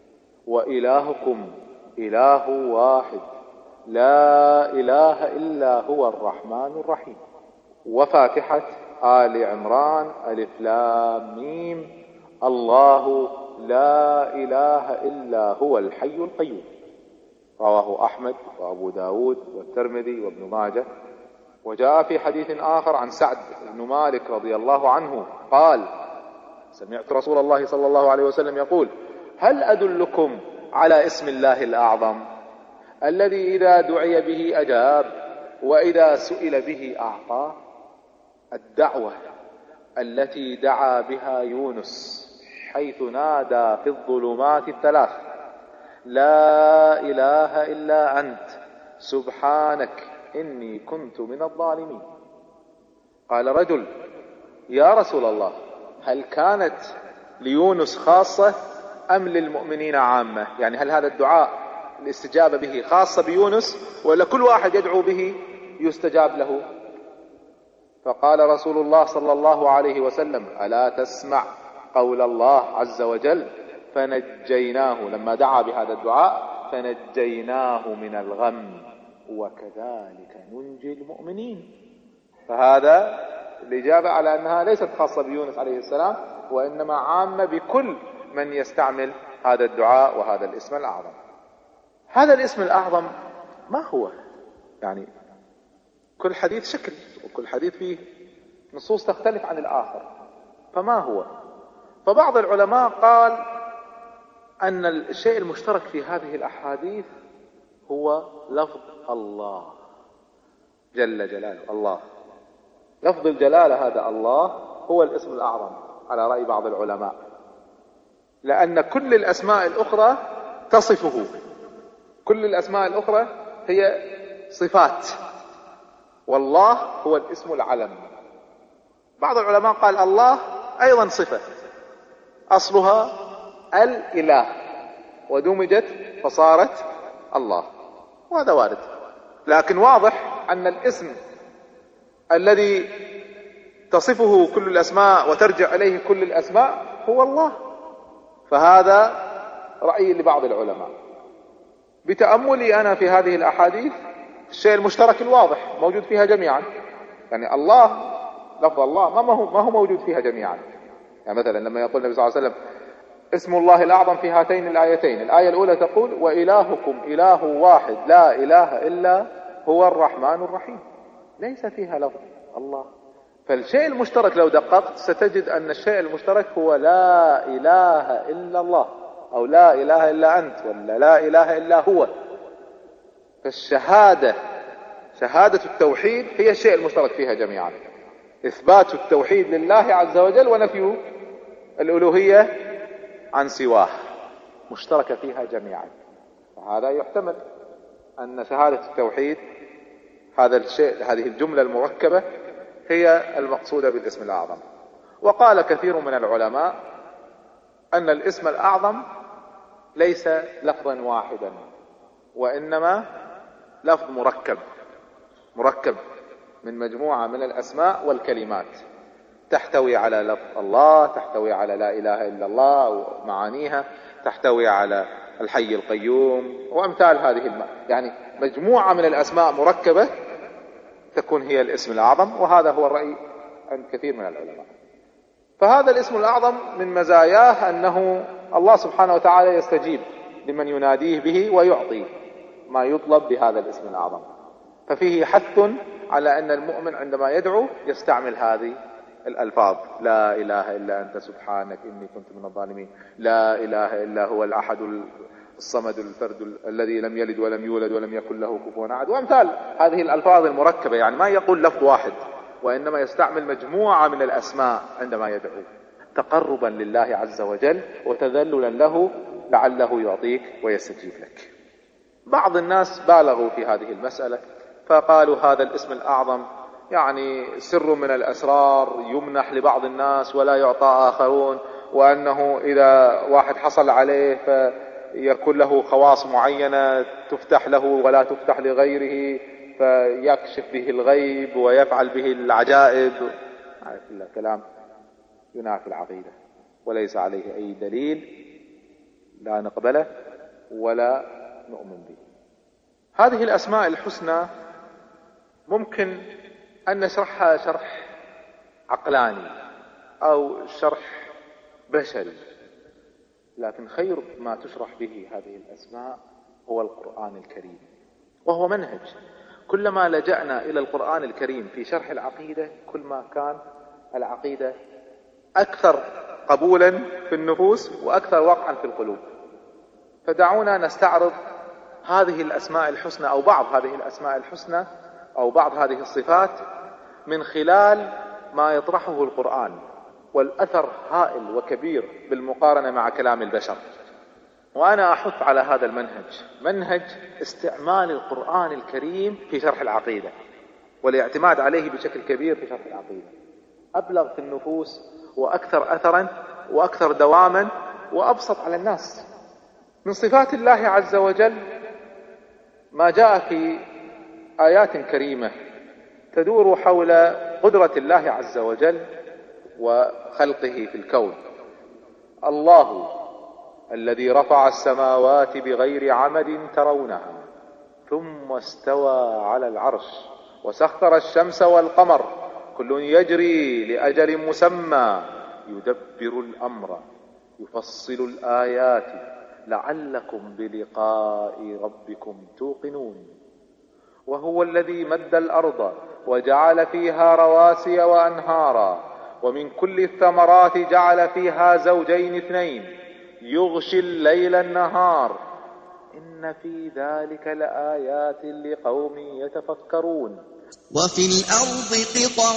وإلهكم إله واحد لا إله إلا هو الرحمن الرحيم. وفاتحة آل عمران ألف لام ميم الله لا إله إلا هو الحي القيوم. رواه أحمد وأبو داود والترمذي وابن ماجه. وجاء في حديث آخر عن سعد بن مالك رضي الله عنه قال: سمعت رسول الله صلى الله عليه وسلم يقول: هل أدلكم على اسم الله الأعظم الذي إذا دعي به أجاب وإذا سئل به أعطى؟ الدعوة التي دعا بها يونس حيث نادى في الظلمات الثلاث: لا إله إلا أنت سبحانك إني كنت من الظالمين. قال رجل: يا رسول الله، هل كانت ليونس خاصة أم للمؤمنين عامة؟ يعني هل هذا الدعاء الاستجابة به خاصة بيونس ولا كل واحد يدعو به يستجاب له؟ فقال رسول الله صلى الله عليه وسلم: ألا تسمع قول الله عز وجل: فنجيناه، لما دعا بهذا الدعاء فنجيناه من الغم وكذلك ننجي المؤمنين. فهذا الإجابة على أنها ليست خاصة بيونس عليه السلام وإنما عامة بكل من يستعمل هذا الدعاء وهذا الاسم الأعظم. هذا الاسم الأعظم ما هو؟ يعني كل حديث شكل وكل حديث فيه نصوص تختلف عن الآخر، فما هو؟ فبعض العلماء قال أن الشيء المشترك في هذه الأحاديث هو لفظ الله جل جلاله. الله، لفظ الجلالة هذا الله هو الاسم الأعظم على رأي بعض العلماء، لأن كل الأسماء الأخرى تصفه، كل الأسماء الأخرى هي صفات، والله هو الاسم العلم. بعض العلماء قال الله أيضا صفة أصلها الإله ودمجت فصارت الله، وهذا وارد. لكن واضح أن الاسم الذي تصفه كل الأسماء وترجع إليه كل الأسماء هو الله. فهذا رأي لبعض العلماء. بتأملي أنا في هذه الأحاديث الشيء المشترك الواضح موجود فيها جميعا، يعني الله، لفظ الله ما هو موجود فيها جميعا. يعني مثلا لما يقول النبي صلى الله عليه وسلم اسم الله الأعظم في هاتين الآيتين، الآية الأولى تقول: وإلهكم إله واحد لا إله إلا هو الرحمن الرحيم، ليس فيها لفظ الله. فالشيء المشترك لو دققت ستجد أن الشيء المشترك هو لا إله إلا الله، أو لا إله إلا أنت، ولا لا إله إلا هو. فالشهادة، شهادة التوحيد هي الشيء المشترك فيها جميعا، إثبات التوحيد لله عز وجل ونفي الألوهية عن سواه، مشتركة فيها جميعا. وهذا يحتمل أن شهادة التوحيد هذا الشيء، هذه الجملة المركبة هي المقصودة بالاسم الأعظم. وقال كثير من العلماء أن الاسم الأعظم ليس لفظا واحدا وإنما لفظ مركب من مجموعة من الأسماء والكلمات. تحتوي على لفظ الله، تحتوي على لا إله إلا الله ومعانيها، تحتوي على الحي القيوم وأمثال هذه يعني مجموعة من الأسماء مركبة تكون هي الاسم الأعظم. وهذا هو الرأي عند كثير من العلماء. فهذا الاسم الأعظم من مزاياه أنه الله سبحانه وتعالى يستجيب لمن يناديه به ويعطي ما يطلب بهذا الاسم الأعظم. ففيه حث على أن المؤمن عندما يدعو يستعمل هذه الألفاظ: لا إله إلا أنت سبحانك إني كنت من الظالمين، لا إله إلا هو الأحد الصمد الفرد الذي لم يلد ولم يولد ولم يكن له كفوا أحد، وأمثال هذه الألفاظ المركبة. يعني ما يقول لفظ واحد، وإنما يستعمل مجموعة من الأسماء عندما يدعو، تقربا لله عز وجل وتذللا له لعله يعطيك ويستجيب لك. بعض الناس بالغوا في هذه المسألة فقالوا هذا الاسم الأعظم يعني سر من الأسرار يمنح لبعض الناس ولا يعطى آخرون، وأنه إذا واحد حصل عليه فيكون له خواص معينة تفتح له ولا تفتح لغيره، فيكشف به الغيب ويفعل به العجائب. هذا كلام ينافي العقيدة وليس عليه أي دليل لا نقبله ولا نؤمن به. هذه الأسماء الحسنى ممكن أن نشرحها شرح عقلاني أو شرح بشري، لكن خير ما تشرح به هذه الأسماء هو القرآن الكريم، وهو منهج. كلما لجأنا إلى القرآن الكريم في شرح العقيدة كل ما كان العقيدة أكثر قبولا في النفوس وأكثر وقعا في القلوب. فدعونا نستعرض هذه الأسماء الحسنى أو بعض هذه الأسماء الحسنى أو بعض هذه الصفات من خلال ما يطرحه القرآن، والأثر هائل وكبير بالمقارنة مع كلام البشر. وأنا أحث على هذا المنهج، منهج استعمال القرآن الكريم في شرح العقيدة والاعتماد عليه بشكل كبير في شرح العقيدة. أبلغ في النفوس وأكثر أثرا وأكثر دواما وأبسط على الناس. من صفات الله عز وجل ما جاء في آيات كريمة تدور حول قدرة الله عز وجل وخلقه في الكون. الله الذي رفع السماوات بغير عمد ترونها ثم استوى على العرش وسخر الشمس والقمر كل يجري لأجل مسمى يدبر الأمر يفصل الآيات لعلكم بلقاء ربكم توقنون. وهو الذي مد الأرض وجعل فيها رواسي وأنهارا ومن كل الثمرات جعل فيها زوجين اثنين يغشي الليل النهار إن في ذلك لآيات لقوم يتفكرون. وفي الأرض قطع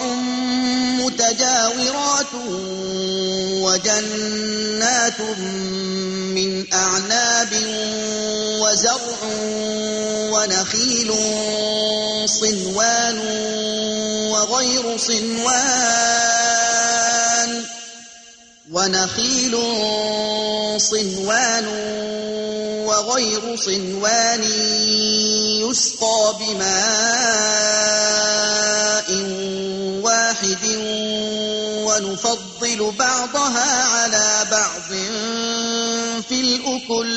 متجاورات وجنات من أعناب وزرع ونخيل صنوان وغير صنوان يسقى بماء واحد ونفضل بعضها على بعض في الأكل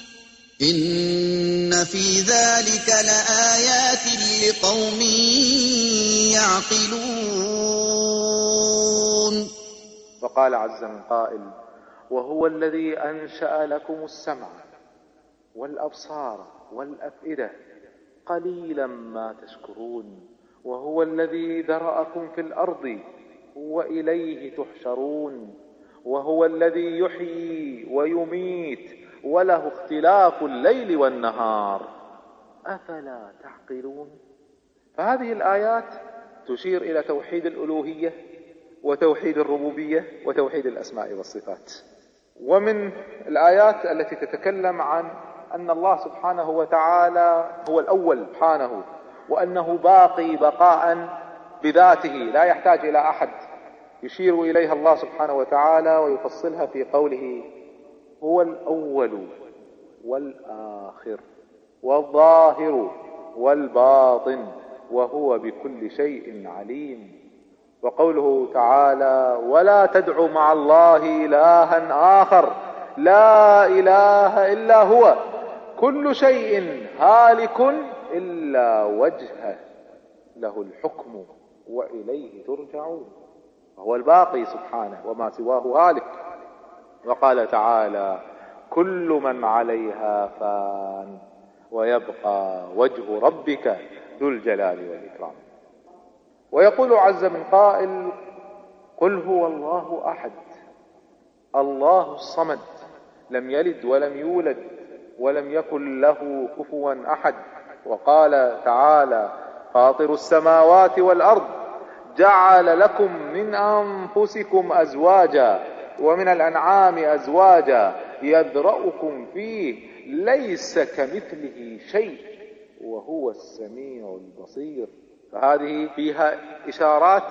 إن في ذلك لآيات لقوم يعقلون. وقال عز من قائل: وهو الذي أنشأ لكم السمع والأبصار والأفئدة قليلا ما تشكرون وهو الذي ذرأكم في الأرض وإليه تحشرون وهو الذي يحيي ويميت وله اختلاف الليل والنهار أفلا تعقلون. فهذه الآيات تشير إلى توحيد الألوهية وتوحيد الربوبية وتوحيد الأسماء والصفات. ومن الآيات التي تتكلم عن أن الله سبحانه وتعالى هو الأول سبحانه وأنه باقي بقاء بذاته لا يحتاج إلى أحد، يشير إليها الله سبحانه وتعالى ويفصلها في قوله: هو الأول والآخر والظاهر والباطن وهو بكل شيء عليم. وقوله تعالى: ولا تدع مع الله إلها آخر لا إله إلا هو كل شيء هالك إلا وجهه له الحكم وإليه ترجعون. وهو الباقي سبحانه وما سواه هالك. وقال تعالى: كل من عليها فان ويبقى وجه ربك ذو الجلال والإكرام. ويقول عز من قائل: قل هو الله أحد الله الصمد لم يلد ولم يولد ولم يكن له كفوا أحد. وقال تعالى: فاطر السماوات والأرض جعل لكم من أنفسكم أزواجا ومن الأنعام أزواجا يذرأكم فيه ليس كمثله شيء وهو السميع البصير. فهذه فيها إشارات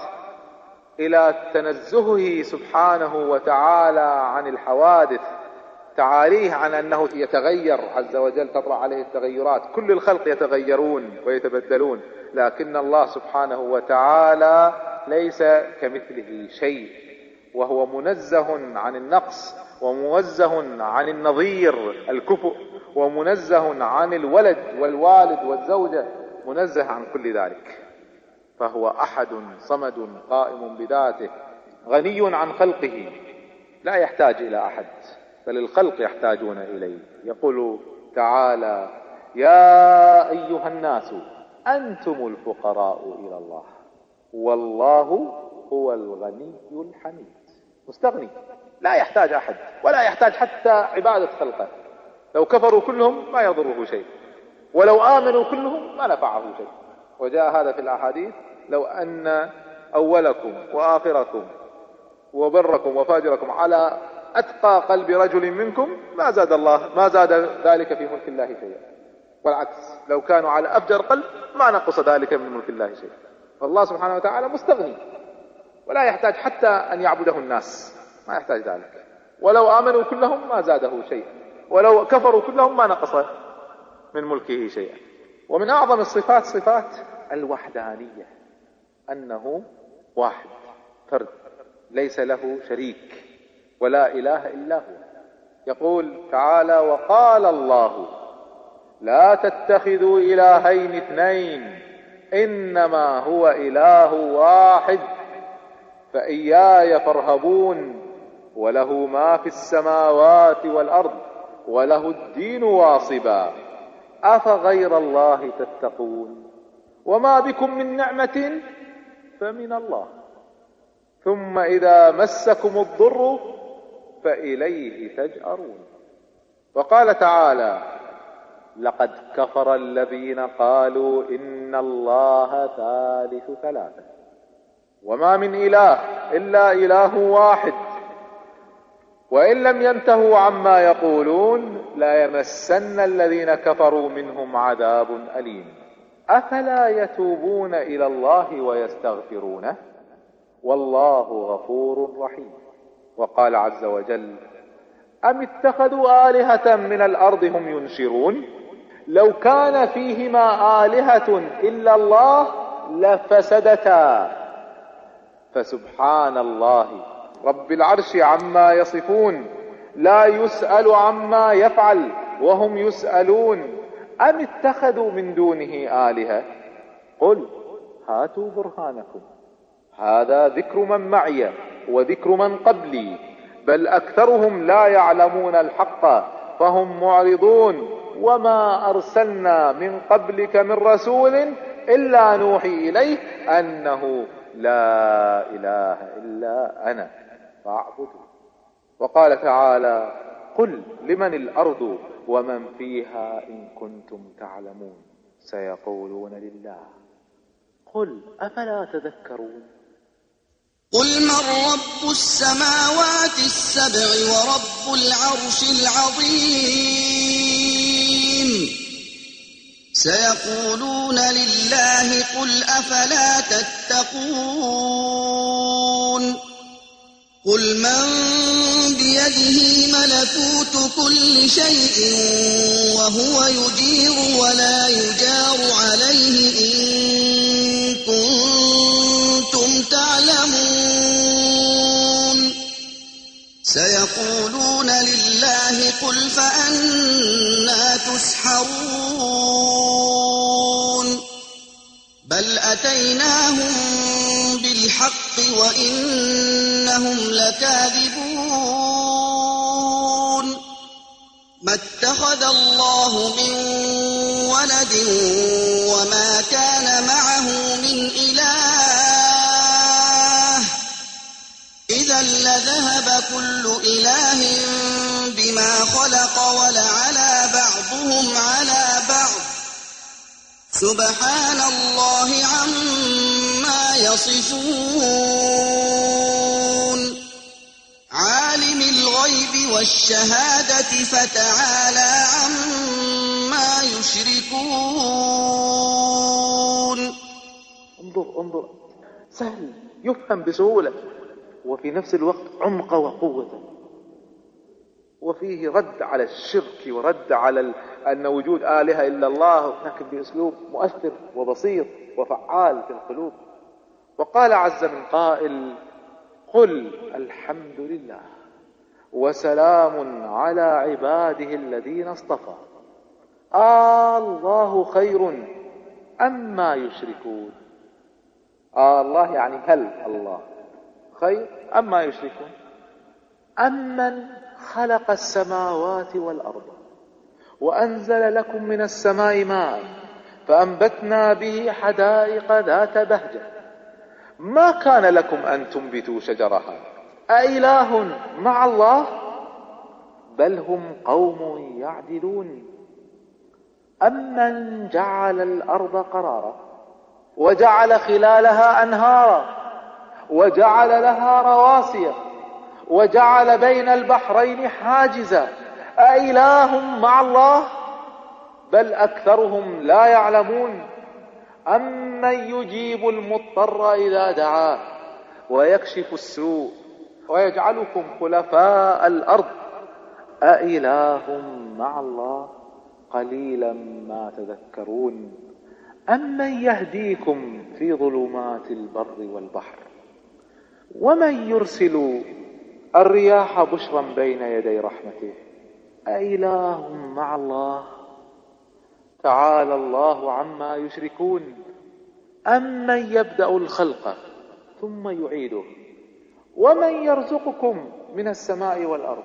إلى تنزهه سبحانه وتعالى عن الحوادث، تعاليه عن أنه يتغير عز وجل، تطرأ عليه التغيرات. كل الخلق يتغيرون ويتبدلون، لكن الله سبحانه وتعالى ليس كمثله شيء، وهو منزه عن النقص ومنزه عن النظير الكفؤ ومنزه عن الولد والوالد والزوجة، منزه عن كل ذلك. فهو أحد صمد قائم بذاته غني عن خلقه لا يحتاج إلى أحد، بل الخلق يحتاجون إليه. يقول تعالى: يا أيها الناس أنتم الفقراء إلى الله والله هو الغني الحميد. مستغني لا يحتاج أحد ولا يحتاج حتى عبادة خلقه. لو كفروا كلهم ما يضره شيء، ولو آمنوا كلهم ما نفعه شيء. وجاء هذا في الأحاديث: لو أن أولكم وآخركم وبركم وفاجركم على أتقى قلب رجل منكم ما زاد ذلك في ملك الله شيئا. والعكس، لو كانوا على أفجر قلب ما نقص ذلك من ملك الله شيئا. فالله سبحانه وتعالى مستغني ولا يحتاج حتى أن يعبده الناس، ما يحتاج ذلك. ولو آمنوا كلهم ما زاده شيئا، ولو كفروا كلهم ما نقص من ملكه شيئا. ومن أعظم الصفات صفات الوحدانية، أنه واحد فرد ليس له شريك ولا إله إلا هو. يقول تعالى: وقال الله لا تتخذوا إلهين اثنين إنما هو إله واحد فإياي فارهبون وله ما في السماوات والأرض وله الدين واصبا أفغير الله تتقون وما بكم من نعمة فمن الله ثم إذا مسكم الضر فإليه تجأرون. وقال تعالى: لقد كفر الذين قالوا إن الله ثالث ثلاثة وما من إله إلا إله واحد وإن لم ينتهوا عما يقولون لا يمسن الذين كفروا منهم عذاب أليم أفلا يتوبون إلى الله ويستغفرونه والله غفور رحيم. وقال عز وجل: أم اتخذوا آلهة من الأرض هم ينشرون لو كان فيهما آلهة إلا الله لفسدتا فسبحان الله رب العرش عما يصفون لا يسأل عما يفعل وهم يسألون أم اتخذوا من دونه آلهة قل هاتوا برهانكم هذا ذكر من معي وذكر من قبلي بل أكثرهم لا يعلمون الحق فهم معرضون وما أرسلنا من قبلك من رسول إلا نوحي إليه أنه لا إله إلا أنا فاعبدوا. وقال تعالى: قل لمن الأرض ومن فيها إن كنتم تعلمون سيقولون لله قل أفلا تذكرون. قل من رب السماوات السبع ورب العرش العظيم سيقولون لله قل أفلا تتقون. قل من بيده ملكوت كل شيء وهو يجير ولا يجار عليه إن كنتم تعلمون. قل فأنى تسحرون بل أتيناهم بالحق وإنهم لكاذبون ما اتخذ الله من ولد وما كان معه من إله إذا لذهب كل إله بما خلق ولعلى بعضهم على بعض سبحان الله عما يصفون عالم الغيب والشهادة فتعالى عما يشركون. انظر سهل يفهم بسهولة وفي نفس الوقت عمق وقوة، وفيه رد على الشرك ورد على أن وجود آلهة إلا الله، لكن بأسلوب مؤثر وبسيط وفعال في القلوب. وقال عز من قائل قل الحمد لله وسلام على عباده الذين اصطفى الله خير أما يشركون. الله يعني هل الله خير أما يشركون. أمن خلق السماوات والأرض وأنزل لكم من السماء ماء فأنبتنا به حدائق ذات بهجة ما كان لكم أن تنبتوا شجرها أإله مع الله بل هم قوم يعدلون. أمن جعل الأرض قرارا وجعل خلالها أنهارا وجعل لها رواسي وجعل بين البحرين حاجزا أإله مع الله بل أكثرهم لا يعلمون. أمن يجيب المضطر إذا دعاه ويكشف السوء ويجعلكم خلفاء الأرض أإله مع الله قليلا ما تذكرون. أمن يهديكم في ظلمات البر والبحر ومن يرسل الرياح بشرا بين يدي رحمته أإله مع الله تعالى الله عما يشركون. أمن يبدأ الخلق ثم يعيده ومن يرزقكم من السماء والأرض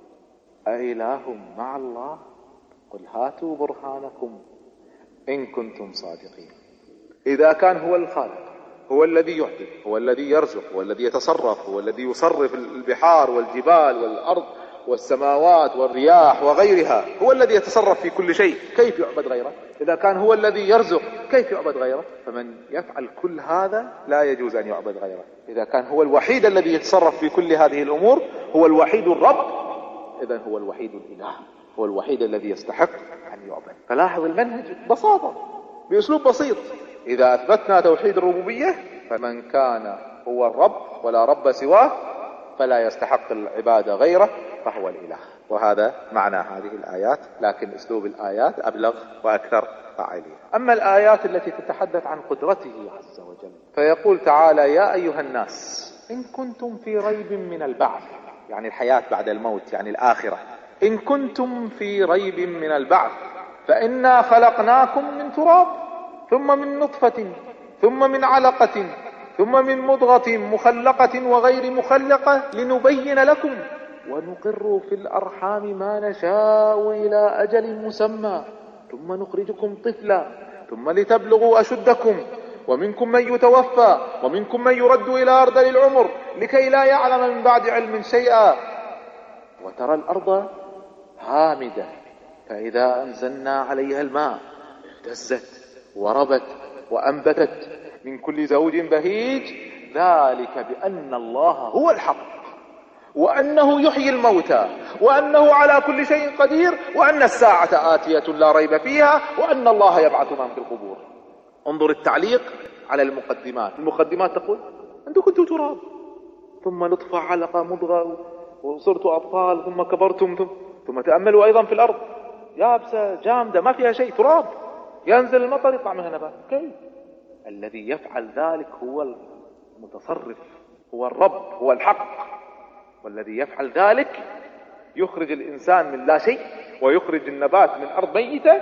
أإله مع الله قل هاتوا برهانكم إن كنتم صادقين. إذا كان هو الخالق هو الذي يحدث هو الذي يرزق هو الذي يتصرف هو الذي يصرف البحار والجبال والأرض والسماوات والرياح وغيرها، هو الذي يتصرف في كل شيء، كيف يعبد غيره؟ إذا كان هو الذي يرزق كيف يعبد غيره؟ فمن يفعل كل هذا لا يجوز أن يعبد غيره. إذا كان هو الوحيد الذي يتصرف في كل هذه الأمور، هو الوحيد الرب، إذن هو الوحيد الإله، هو الوحيد الذي يستحق أن يعبد. فلاحظ المنهج ببساطة بأسلوب بسيط. إذا أثبتنا توحيد الربوبية فمن كان هو الرب ولا رب سواه فلا يستحق العبادة غيره فهو الإله. وهذا معنى هذه الآيات، لكن أسلوب الآيات أبلغ وأكثر فاعلية. أما الآيات التي تتحدث عن قدرته عز وجل فيقول تعالى: يا أيها الناس إن كنتم في ريب من البعث، يعني الحياة بعد الموت، يعني الآخرة. إن كنتم في ريب من البعث فإنا خلقناكم من تراب ثم من نطفة ثم من علقة ثم من مضغة مخلقة وغير مخلقة لنبين لكم ونقر في الأرحام ما نشاء إلى أجل مسمى ثم نخرجكم طفلا ثم لتبلغوا أشدكم ومنكم من يتوفى ومنكم من يرد إلى أرذل العمر لكي لا يعلم من بعد علم شيئا وترى الأرض هامدة فإذا أنزلنا عليها الماء اهتزت وربت وأنبتت من كل زوج بهيج ذلك بأن الله هو الحق وأنه يحيي الموتى وأنه على كل شيء قدير وأن الساعة آتية لا ريب فيها وأن الله يبعث من في القبور. انظر التعليق على المقدمات تقول: أنتم كنتم تراب ثم نطفة علقة مضغة وصرتوا أطفال ثم كبرتم ثم تأملوا أيضا في الأرض يابسة جامدة ما فيها شيء، تراب، ينزل المطر يطلع منها نبات. كيف؟ الذي يفعل ذلك هو المتصرف، هو الرب، هو الحق، والذي يفعل ذلك يخرج الإنسان من لا شيء ويخرج النبات من أرض ميتة.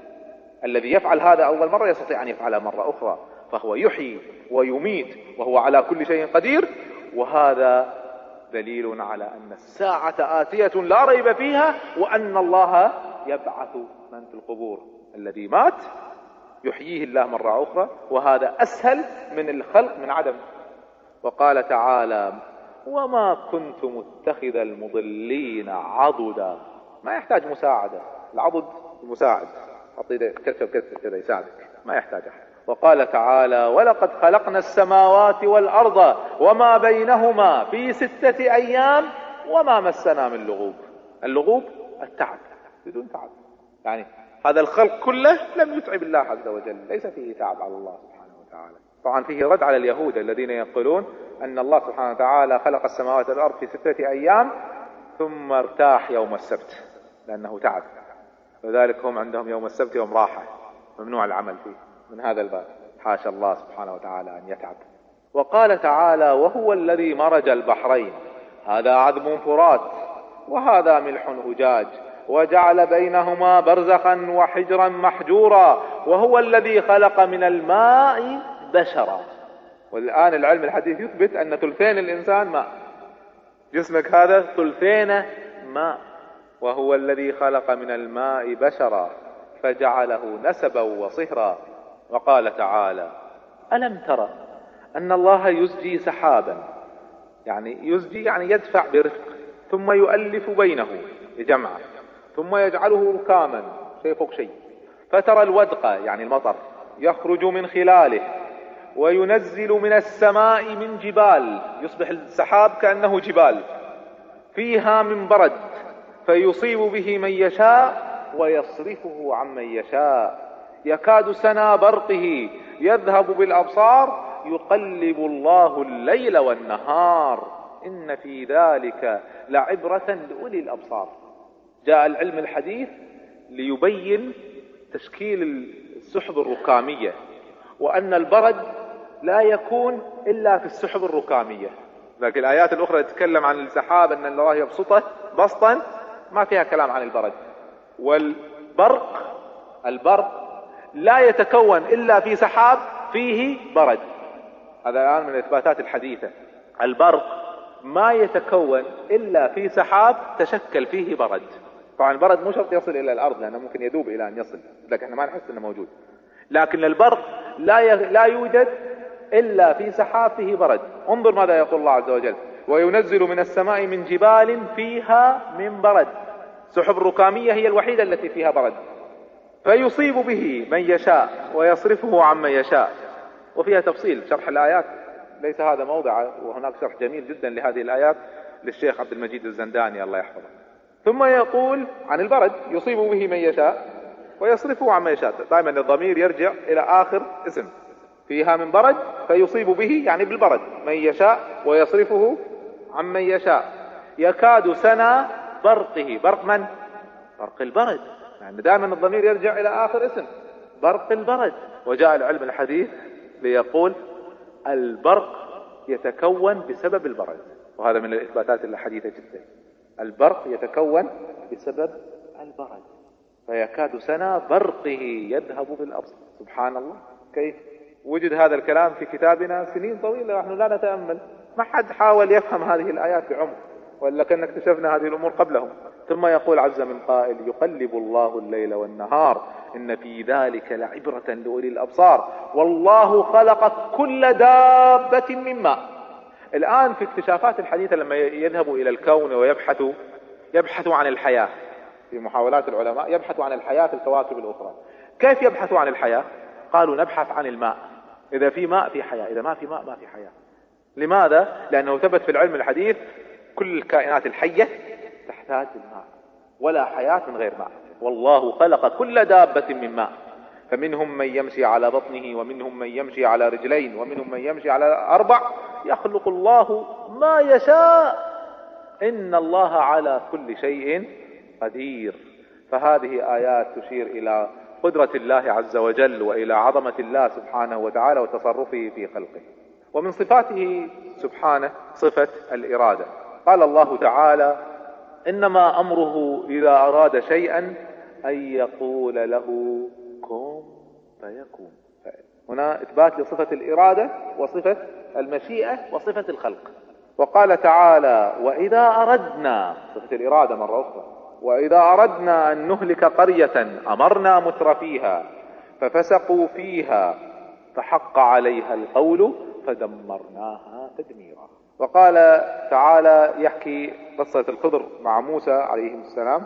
الذي يفعل هذا أول مرة يستطيع أن يفعلها مرة أخرى، فهو يحيي ويميت وهو على كل شيء قدير. وهذا دليل على أن الساعة آتية لا ريب فيها، وأن الله يبعث من في القبور. الذي مات يحييه الله مرة أخرى، وهذا أسهل من الخلق من عدم. وقال تعالى: وما كنت متخذ المضلين عضدا. ما يحتاج مساعدة، العضد مساعد، أعطيه كتف كذا يساعدك، ما يحتاج أحد. وقال تعالى: ولقد خلقنا السماوات والأرض وما بينهما في 6 أيام وما مسنا من لغوب. اللغوب التعب بدون تعب، يعني هذا الخلق كله لم يتعب الله عز وجل، ليس فيه تعب على الله سبحانه وتعالى. طبعا فيه رد على اليهود الذين يقولون أن الله سبحانه وتعالى خلق السماوات والأرض في 6 أيام ثم ارتاح يوم السبت لأنه تعب، لذلك هم عندهم يوم السبت يوم راحة ممنوع العمل فيه. من هذا الباب حاشا الله سبحانه وتعالى أن يتعب. وقال تعالى: وهو الذي مرج البحرين هذا عذب فرات وهذا ملح أجاج وجعل بينهما برزخا وحجرا محجورا وهو الذي خلق من الماء بشرا. والآن العلم الحديث يثبت أن ثلثين الإنسان ماء، جسمك هذا ثلثين ماء. وهو الذي خلق من الماء بشرا فجعله نسبا وصهرا. وقال تعالى: ألم ترى أن الله يزجي سحابا، يعني يزجي يعني يدفع برفق، ثم يؤلف بينه لجمعه، ثم يجعله ركاما شيء فوق شيء، فترى الودق يعني المطر يخرج من خلاله، وينزل من السماء من جبال، يصبح السحاب كأنه جبال فيها من برد، فيصيب به من يشاء ويصرفه عمن يشاء، يكاد سنا برقه يذهب بالأبصار، يقلب الله الليل والنهار إن في ذلك لعبرة لأولي الأبصار. جاء العلم الحديث ليبين تشكيل السحب الركامية، وأن البرد لا يكون إلا في السحب الركامية. لكن الآيات الأخرى تتكلم عن السحاب أن الله يبسطه بسطا، ما فيها كلام عن البرد. البرق لا يتكون إلا في سحاب فيه برد. هذا الآن من الإثباتات الحديثة، البرق ما يتكون إلا في سحاب تشكل فيه برد. طبعا البرد مو شرط يصل إلى الأرض لأنه ممكن يذوب إلى أن يصل، لكن احنا ما نحس أنه موجود. لكن البرق لا يوجد إلا في سحاب فيه برد. انظر ماذا يقول الله عز وجل: وينزل من السماء من جبال فيها من برد. سحب الركامية هي الوحيدة التي فيها برد، فيصيب به من يشاء ويصرفه عمن يشاء. وفيها تفصيل شرح الآيات، ليس هذا موضع، وهناك شرح جميل جدا لهذه الآيات للشيخ عبد المجيد الزنداني الله يحفظه. ثم يقول عن البرد: يصيب به من يشاء ويصرفه عمن يشاء. دائما الضمير يرجع إلى آخر اسم، فيها من برد، فيصيب به يعني بالبرد من يشاء ويصرفه عمن يشاء، يكاد سنا برقه. برق من؟ برق البرد، يعني دائما الضمير يرجع إلى آخر اسم، برق البرد. وجاء العلم الحديث ليقول البرق يتكون بسبب البرد، وهذا من الإثباتات الحديثة جدا. البرق يتكون بسبب البرد، فيكاد سنا برقه يذهب بالأبصار. سبحان الله، كيف وجد هذا الكلام في كتابنا سنين طويلة ونحن لا نتأمل. ما حد حاول يفهم هذه الآيات بعمق، ولا كنا اكتشفنا هذه الأمور قبلهم. ثم يقول عز من قائل: يقلب الله الليل والنهار إن في ذلك لعبرة لأولي الأبصار والله خلق كل دابة من ماء. الآن في اكتشافات الحديثة لما يذهبوا إلى الكون ويبحثوا عن الحياة، في محاولات العلماء يبحثوا عن الحياة في الكواكب الأخرى. كيف يبحثوا عن الحياة؟ قالوا نبحث عن الماء، إذا في ماء في حياة، إذا ما في ماء ما في حياة. لماذا؟ لأنه ثبت في العلم الحديث كل الكائنات الحية تحتاج الماء، ولا حياة من غير ماء. والله خلق كل دابة من ماء، فمنهم من يمشي على بطنه ومنهم من يمشي على رجلين ومنهم من يمشي على 4، يخلق الله ما يشاء إن الله على كل شيء قدير. فهذه آيات تشير إلى قدرة الله عز وجل وإلى عظمة الله سبحانه وتعالى وتصرفه في خلقه. ومن صفاته سبحانه صفة الإرادة. قال الله تعالى: إنما أمره إذا أراد شيئا أن يقول له كن فيكون. هنا إثبات لصفة الإرادة وصفة المشيئة وصفة الخلق. وقال تعالى وإذا أردنا، صفة الإرادة مرة أخرى، وإذا أردنا أن نهلك قرية أمرنا مترفيها ففسقوا فيها فحق عليها القول فدمرناها تدميرا. وقال تعالى يحكي قصة الخضر مع موسى عليه السلام،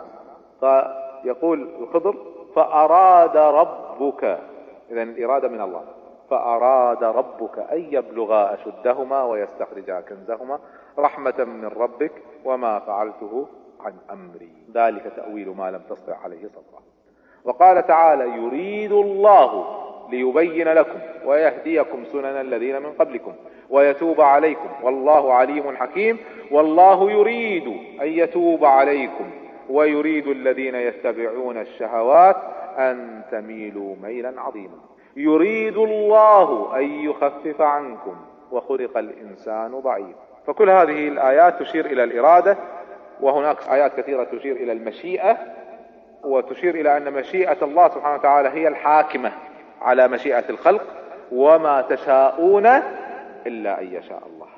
فيقول الخضر فأراد ربك، إذن الإرادة من الله، فأراد ربك أن يبلغا أشدهما ويستخرجا كنزهما رحمة من ربك وما فعلته عن أمري ذلك تأويل ما لم تستطع عليه صبرا. وقال تعالى يريد الله ليبين لكم ويهديكم سنن الذين من قبلكم ويتوب عليكم والله عليم حكيم. والله يريد أن يتوب عليكم ويريد الذين يتبعون الشهوات أن تميلوا ميلا عظيما. يريد الله أن يخفف عنكم وخلق الإنسان ضعيفا. فكل هذه الآيات تشير إلى الإرادة، وهناك آيات كثيرة تشير إلى المشيئة، وتشير إلى أن مشيئة الله سبحانه وتعالى هي الحاكمة على مشيئة الخلق، وما تشاءون إلا أن يشاء الله.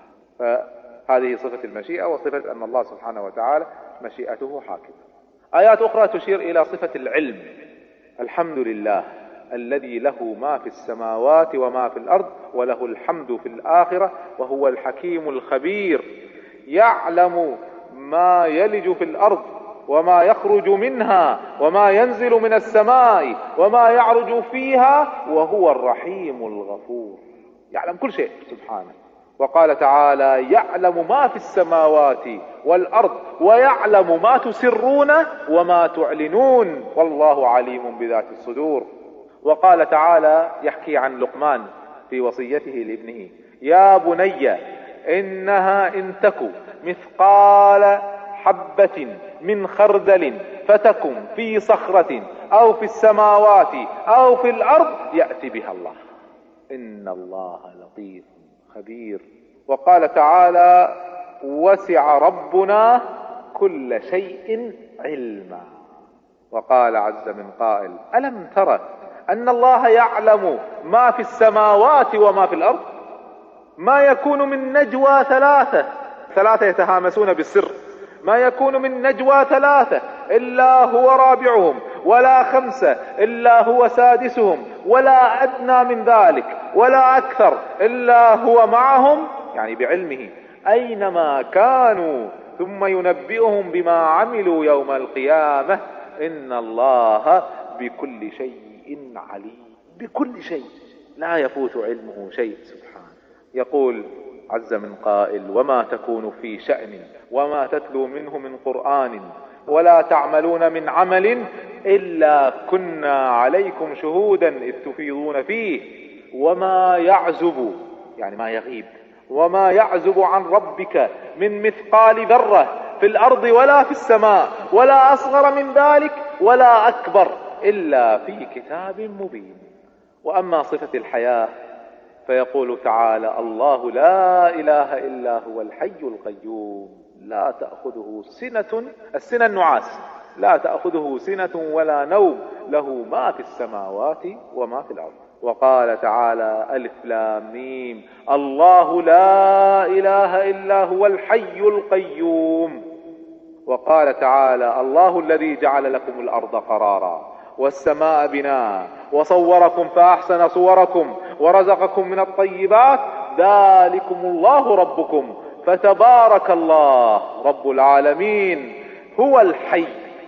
فهذه صفة المشيئة وصفة أن الله سبحانه وتعالى مشيئته حاكمة. آيات أخرى تشير إلى صفة العلم. الحمد لله الذي له ما في السماوات وما في الأرض وله الحمد في الآخرة وهو الحكيم الخبير. يعلم ما يلج في الأرض وما يخرج منها وما ينزل من السماء وما يعرج فيها وهو الرحيم الغفور. يعلم كل شيء سبحانه. وقال تعالى يعلم ما في السماوات والأرض ويعلم ما تسرون وما تعلنون والله عليم بذات الصدور. وقال تعالى يحكي عن لقمان في وصيته لابنه يا بني إنها إن تك مثقال حبة من خردل فتكن في صخرة أو في السماوات أو في الأرض يأتي بها الله إن الله لطيف خبير. وقال تعالى وسع ربنا كل شيء علما. وقال عز من قائل ألم تر أن الله يعلم ما في السماوات وما في الأرض ما يكون من نجوى ثلاثة يتهامسون بالسر ما يكون من نجوى ثلاثة إلا هو رابعهم ولا خمسة إلا هو سادسهم ولا أدنى من ذلك ولا أكثر إلا هو معهم، يعني بعلمه أينما كانوا ثم ينبئهم بما عملوا يوم القيامة إن الله بكل شيء عليم. بكل شيء لا يفوت علمه شيء سبحانه. يقول عز من قائل وما تكون في شأن وما تتلو منه من قرآن ولا تعملون من عمل إلا كنا عليكم شهودا إذ تفيضون فيه وما يعزب، يعني ما يغيب، وما يعزب عن ربك من مثقال ذرة في الأرض ولا في السماء ولا أصغر من ذلك ولا أكبر إلا في كتاب مبين. وأما صفة الحياة فيقول تعالى الله لا إله إلا هو الحي القيوم لا تأخذه سنة، السنة النعاس، لا تأخذه سنة ولا نوم له ما في السماوات وما في الأرض. وقال تعالى ألف لام ميم الله لا إله إلا هو الحي القيوم. وقال تعالى الله الذي جعل لكم الأرض قرارا والسماء بناء وصوركم فأحسن صوركم ورزقكم من الطيبات ذلكم الله ربكم فتبارك الله رب العالمين هو الحي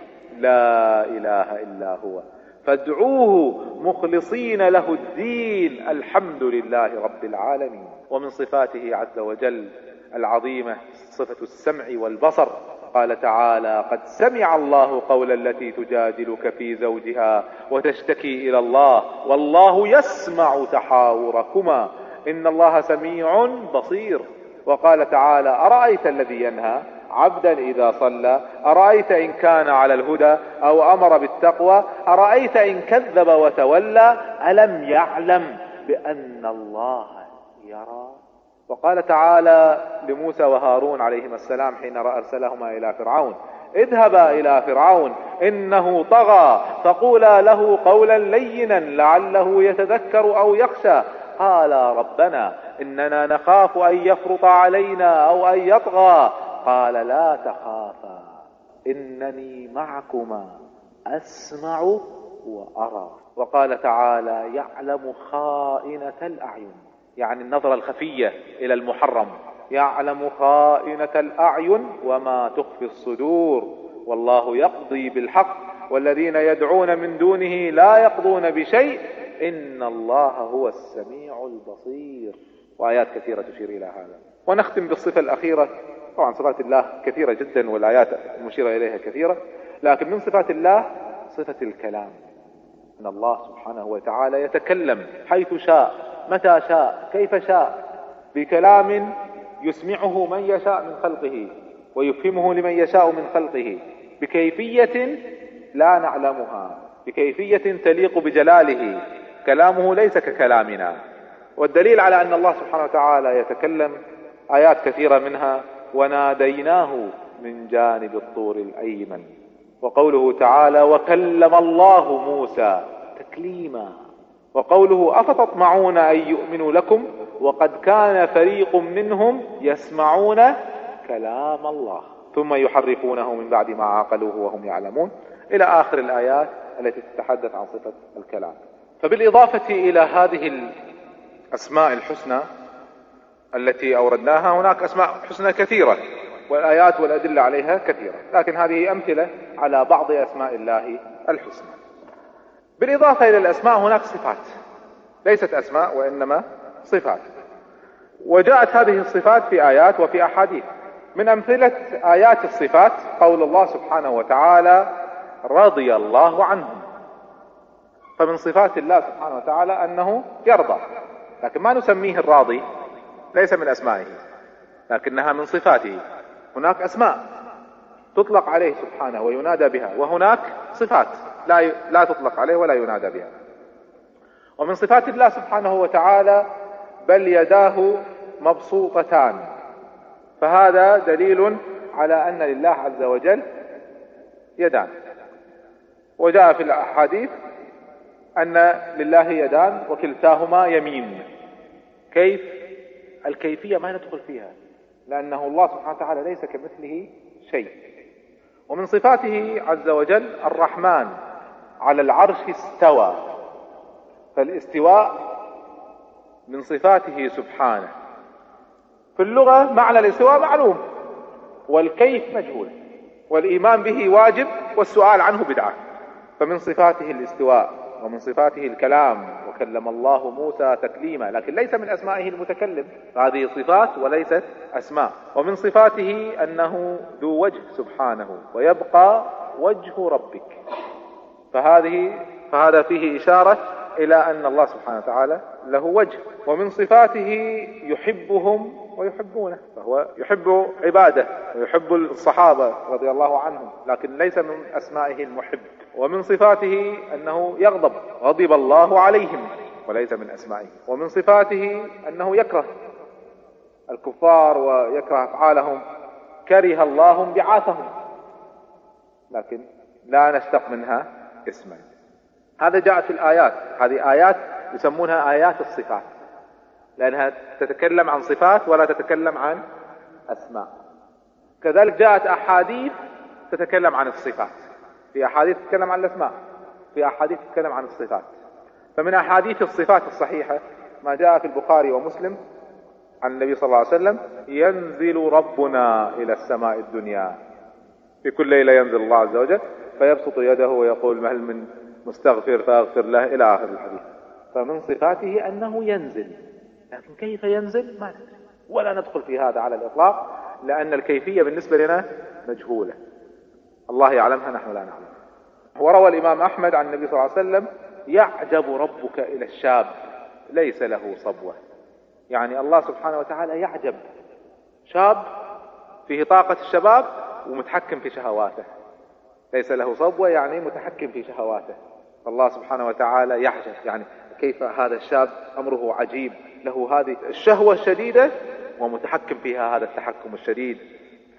لا إله إلا هو فادعوه مخلصين له الدين الحمد لله رب العالمين. ومن صفاته عز وجل العظيمة صفة السمع والبصر. قال تعالى قد سمع الله قول التي تجادلك في زوجها وتشتكي إلى الله والله يسمع تحاوركما إن الله سميع بصير. وقال تعالى أرأيت الذي ينهى عبدا إذا صلى أرأيت إن كان على الهدى أو أمر بالتقوى أرأيت إن كذب وتولى ألم يعلم بأن الله يرى. وقال تعالى لموسى وهارون عليهما السلام حين أرسلهما إلى فرعون اذهبا إلى فرعون إنه طغى فقولا له قولا لينا لعله يتذكر أو يخشى قالا ربنا إننا نخاف أن يفرط علينا أو أن يطغى قال لا تخافا إنني معكما أسمع وأرى. وقال تعالى يعلم خائنة الأعين، يعني النظرة الخفية إلى المحرم، يعلم خائنة الأعين وما تخفي الصدور والله يقضي بالحق والذين يدعون من دونه لا يقضون بشيء إن الله هو السميع البصير. وآيات كثيرة تشير إلى هذا. ونختم بالصفة الأخيرة. طبعا صفات الله كثيرة جدا والآيات المشيرة إليها كثيرة، لكن من صفات الله صفة الكلام، أن الله سبحانه وتعالى يتكلم حيث شاء متى شاء كيف شاء بكلام يسمعه من يشاء من خلقه ويفهمه لمن يشاء من خلقه بكيفية لا نعلمها، بكيفية تليق بجلاله. كلامه ليس ككلامنا. والدليل على أن الله سبحانه وتعالى يتكلم آيات كثيرة، منها وناديناه من جانب الطور الأيمن، وقوله تعالى وكلم الله موسى تكليما، وقوله أفتطمعون أن يؤمنوا لكم وقد كان فريق منهم يسمعون كلام الله ثم يحرفونه من بعد ما عقلوه وهم يعلمون، إلى آخر الآيات التي تتحدث عن صفة الكلام. فبالإضافة إلى هذه الأسماء الحسنى التي أوردناها، هناك أسماء حسنى كثيرة والآيات والأدلة عليها كثيرة، لكن هذه أمثلة على بعض أسماء الله الحسنى. بالإضافة إلى الأسماء هناك صفات، ليست أسماء وإنما صفات، وجاءت هذه الصفات في آيات وفي أحاديث. من أمثلة آيات الصفات قول الله سبحانه وتعالى رضي الله عنهم. فمن صفات الله سبحانه وتعالى أنه يرضى، لكن ما نسميه الراضي، ليس من أسمائه لكنها من صفاته. هناك أسماء تطلق عليه سبحانه وينادى بها، وهناك صفات لا تطلق عليه ولا ينادى بها. ومن صفات الله سبحانه وتعالى بل يداه مبسوطتان، فهذا دليل على أن لله عز وجل يدان. وجاء في الأحاديث أن لله يدان وكلتاهما يمين. كيف؟ الكيفية ما ندخل فيها، لأنه الله سبحانه وتعالى ليس كمثله شيء. ومن صفاته عز وجل الرحمن على العرش استوى، فالاستواء من صفاته سبحانه. في اللغة معنى الاستواء معلوم والكيف مجهول، والإيمان به واجب والسؤال عنه بدعة. فمن صفاته الاستواء، ومن صفاته الكلام، وكلم الله موسى تكليما، لكن ليس من أسمائه المتكلم، هذه صفات وليست أسماء. ومن صفاته أنه ذو وجه سبحانه ويبقى وجه ربك، فهذا فيه إشارة إلى أن الله سبحانه وتعالى له وجه. ومن صفاته يحبهم ويحبونه، فهو يحب عباده ويحب الصحابة رضي الله عنهم، لكن ليس من أسمائه المحب. ومن صفاته أنه يغضب، غضب الله عليهم، وليس من أسمائه. ومن صفاته أنه يكره الكفار ويكره أفعالهم، كره الله انبعاثهم، لكن لا نشتق منها اسما. هذا جاء في الآيات، هذه آيات يسمونها آيات الصفات، لأنها تتكلم عن صفات ولا تتكلم عن أسماء. كذلك جاءت أحاديث تتكلم عن الصفات، في أحاديث تتكلم عن الأسماء، في أحاديث تتكلم عن الصفات. فمن أحاديث الصفات الصحيحة ما جاء في البخاري ومسلم عن النبي صلى الله عليه وسلم ينزل ربنا إلى السماء الدنيا، في كل ليلة ينزل الله عز وجل فيبسط يده ويقول هل من مستغفر فاغفر له، إلى آخر الحديث. فمن صفاته أنه ينزل، لكن كيف ينزل ما ندري ولا ندخل في هذا على الإطلاق، لأن الكيفية بالنسبة لنا مجهولة، الله يعلمها نحن لا نعلم. وروى الإمام أحمد عن النبي صلى الله عليه وسلم يعجب ربك إلى الشاب ليس له صبوة، يعني الله سبحانه وتعالى يعجب شاب فيه طاقة الشباب ومتحكم في شهواته، ليس له صبوة يعني متحكم في شهواته. فالله سبحانه وتعالى يعجب، يعني كيف هذا الشاب أمره عجيب، له هذه الشهوة الشديدة ومتحكم فيها هذا التحكم الشديد.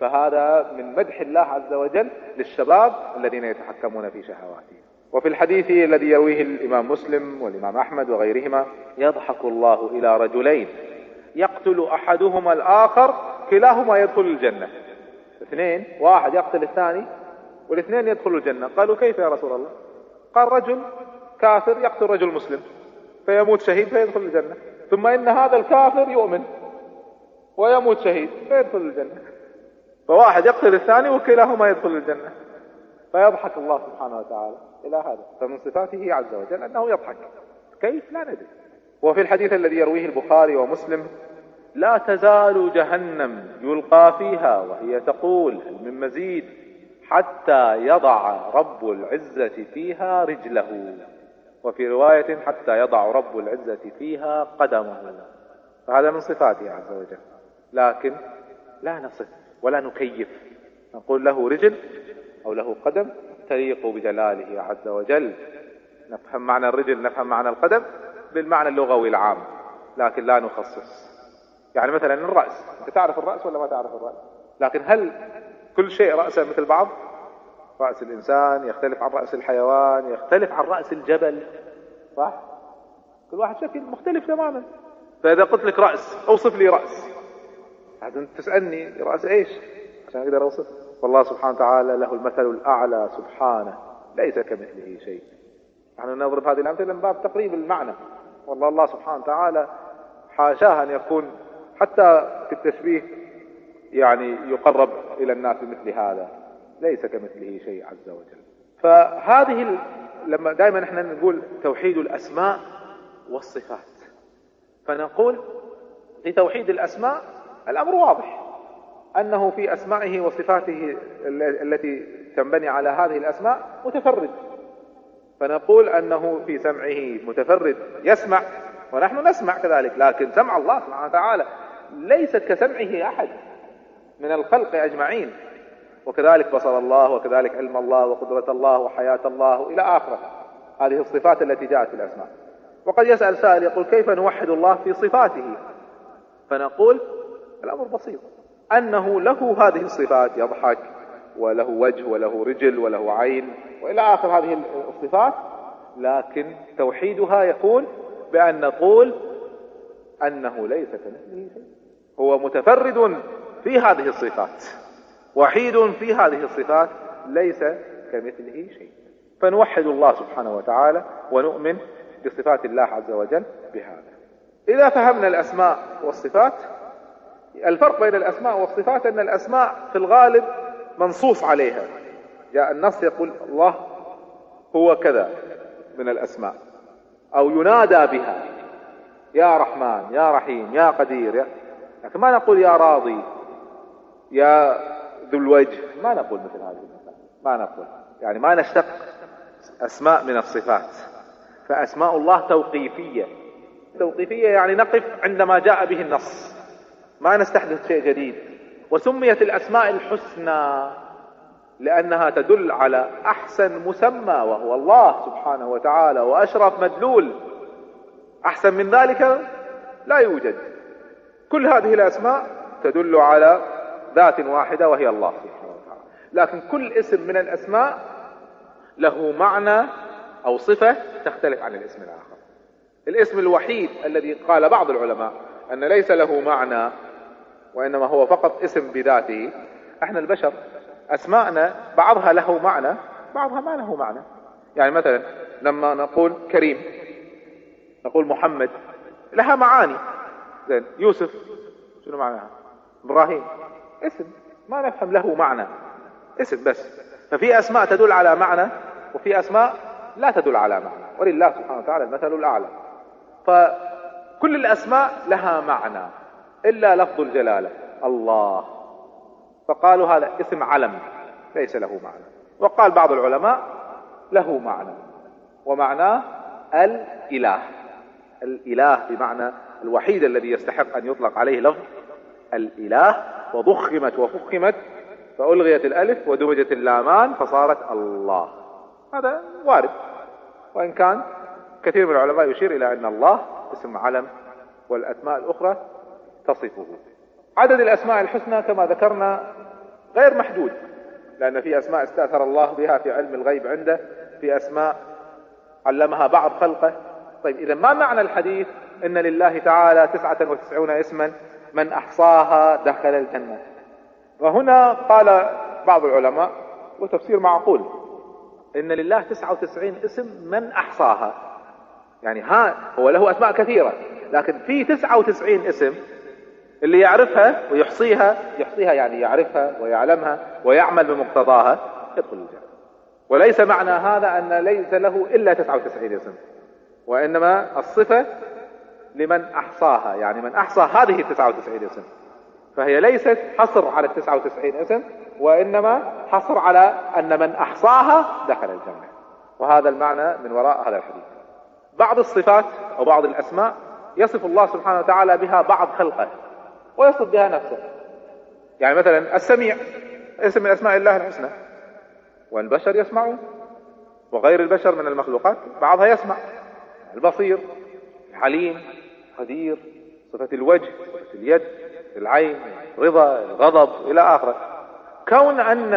فهذا من مدح الله عز وجل للشباب الذين يتحكمون في شهواتهم. وفي الحديث الذي يرويه الإمام مسلم والإمام أحمد وغيرهما: يضحك الله إلى رجلين يقتل أحدهما الآخر كلاهما يدخل الجنة. اثنين، واحد يقتل الثاني والاثنين يدخلوا الجنة. قالوا: كيف يا رسول الله؟ قال: رجل كافر يقتل رجل مسلم فيموت شهيد فيدخل الجنة، ثم إن هذا الكافر يؤمن ويموت شهيد فيدخل الجنة. فواحد يقتل الثاني وكلاهما يدخل الجنة. فيضحك الله سبحانه وتعالى إلى هذا. فمن صفاته عز وجل أنه يضحك. كيف؟ لا ندري. وفي الحديث الذي يرويه البخاري ومسلم: لا تزال جهنم يلقى فيها وهي تقول: هل من مزيد؟ حتى يضع رب العزة فيها رجله. وفي رواية: حتى يضع رب العزة فيها قدمه. فهذا من صفاته عز وجل، لكن لا نصف ولا نكيف، نقول له رجل أو له قدم تليق بجلاله عز وجل. نفهم معنى الرجل، نفهم معنى القدم بالمعنى اللغوي العام، لكن لا نخصص. يعني مثلا الرأس، أنت تعرف الرأس ولا ما تعرف الرأس؟ لكن هل كل شيء رأسه مثل بعض؟ رأس الإنسان يختلف عن رأس الحيوان، يختلف عن رأس الجبل، صح؟ كل واحد شكل مختلف تماما. فإذا قلت لك رأس، أوصف لي رأس، عشان تسألني رأس إيش عشان أقدر أوصف. والله سبحانه وتعالى له المثل الأعلى سبحانه، ليس كمثله شيء. نحن نضرب هذه الأمثلة من باب تقريب المعنى. والله الله سبحانه وتعالى حاشاه أن يكون حتى في التشبيه يعني يقرب إلى الناس بمثل هذا، ليس كمثله شيء عز وجل. فهذه لما دائما احنا نقول توحيد الأسماء والصفات، فنقول في توحيد الأسماء الأمر واضح، أنه في أسمائه وصفاته التي تنبني على هذه الأسماء متفرد. فنقول أنه في سمعه متفرد، يسمع ونحن نسمع كذلك، لكن سمع الله سبحانه وتعالى ليست كسمعه أحد من الخلق أجمعين. وكذلك بصر الله، وكذلك علم الله، وقدرة الله، وحياة الله، إلى آخره. هذه الصفات التي جاءت في الأسماء. وقد يسأل سائل يقول: كيف نوحد الله في صفاته؟ فنقول الأمر بسيط، أنه له هذه الصفات، يضحك وله وجه وله رجل وله عين وإلى آخر هذه الصفات، لكن توحيدها يكون بأن نقول أنه ليس كمثله شيء، هو متفرد في هذه الصفات، وحيد في هذه الصفات، ليس كمثله شيء. فنوحد الله سبحانه وتعالى ونؤمن بصفات الله عز وجل بهذا. إذا فهمنا الأسماء والصفات، الفرق بين الأسماء والصفات أن الأسماء في الغالب منصوص عليها، جاء النص يقول الله هو كذا من الأسماء، أو ينادى بها، يا رحمن، يا رحيم، يا قدير، لكن ما نقول يا راضي، يا ذو الوجه، ما نقول مثل هذه الأسماء، ما نقول، يعني ما نشتق أسماء من الصفات. فأسماء الله توقيفية. توقيفية يعني نقف عندما جاء به النص، ما نستحدث شيء جديد. وسميت الأسماء الحسنى لأنها تدل على أحسن مسمى وهو الله سبحانه وتعالى، وأشرف مدلول، أحسن من ذلك لا يوجد. كل هذه الأسماء تدل على ذات واحدة وهي الله سبحانه وتعالى، لكن كل اسم من الأسماء له معنى أو صفة تختلف عن الاسم الآخر. الاسم الوحيد الذي قال بعض العلماء أن ليس له معنى وإنما هو فقط اسم بذاته، احنا البشر أسماءنا بعضها له معنى بعضها ما له معنى. يعني مثلا لما نقول كريم، نقول محمد، لها معاني. زين، يوسف شنو معناها؟ إبراهيم، اسم ما نفهم له معنى، اسم بس. ففي أسماء تدل على معنى وفي أسماء لا تدل على معنى، ولله سبحانه وتعالى المثل الأعلى. فكل الأسماء لها معنى إلا لفظ الجلالة الله، فقالوا هذا اسم علم ليس له معنى. وقال بعض العلماء له معنى، ومعناه الإله. الإله بمعنى الوحيد الذي يستحق أن يطلق عليه لفظ الإله، وضخمت وفخمت فألغيت الألف ودمجت اللامان فصارت الله. هذا وارد، وإن كان كثير من العلماء يشير إلى أن الله اسم علم والأسماء الأخرى تصفه. عدد الأسماء الحسنى كما ذكرنا غير محدود، لأن في أسماء استأثر الله بها في علم الغيب عنده، في أسماء علمها بعض خلقه. طيب إذا ما معنى الحديث إن لله تعالى 99 اسما من أحصاها دخل الجنة؟ وهنا قال بعض العلماء وتفسير معقول، إن لله 99 اسم من أحصاها، يعني هو له أسماء كثيرة، لكن في 99 اسم اللي يعرفها ويحصيها يعني يعرفها ويعلمها ويعمل بمقتضاها يدخل الجنة. وليس معنى هذا أن ليس له إلا 99 اسم، وإنما الصفة لمن أحصاها، يعني من أحصى هذه 99 اسم، فهي ليست حصر على 99 اسم، وإنما حصر على أن من أحصاها دخل الجنة. وهذا المعنى من وراء هذا الحديث. بعض الصفات أو بعض الأسماء يصف الله سبحانه وتعالى بها بعض خلقه ويصف بها نفسه. يعني مثلا السميع اسم من أسماء الله الحسنى، والبشر يسمعون، وغير البشر من المخلوقات بعضها يسمع. البصير، العليم، قدير، صفة الوجه، صفة اليد، العين، رضا، الغضب إلى آخره. كون أن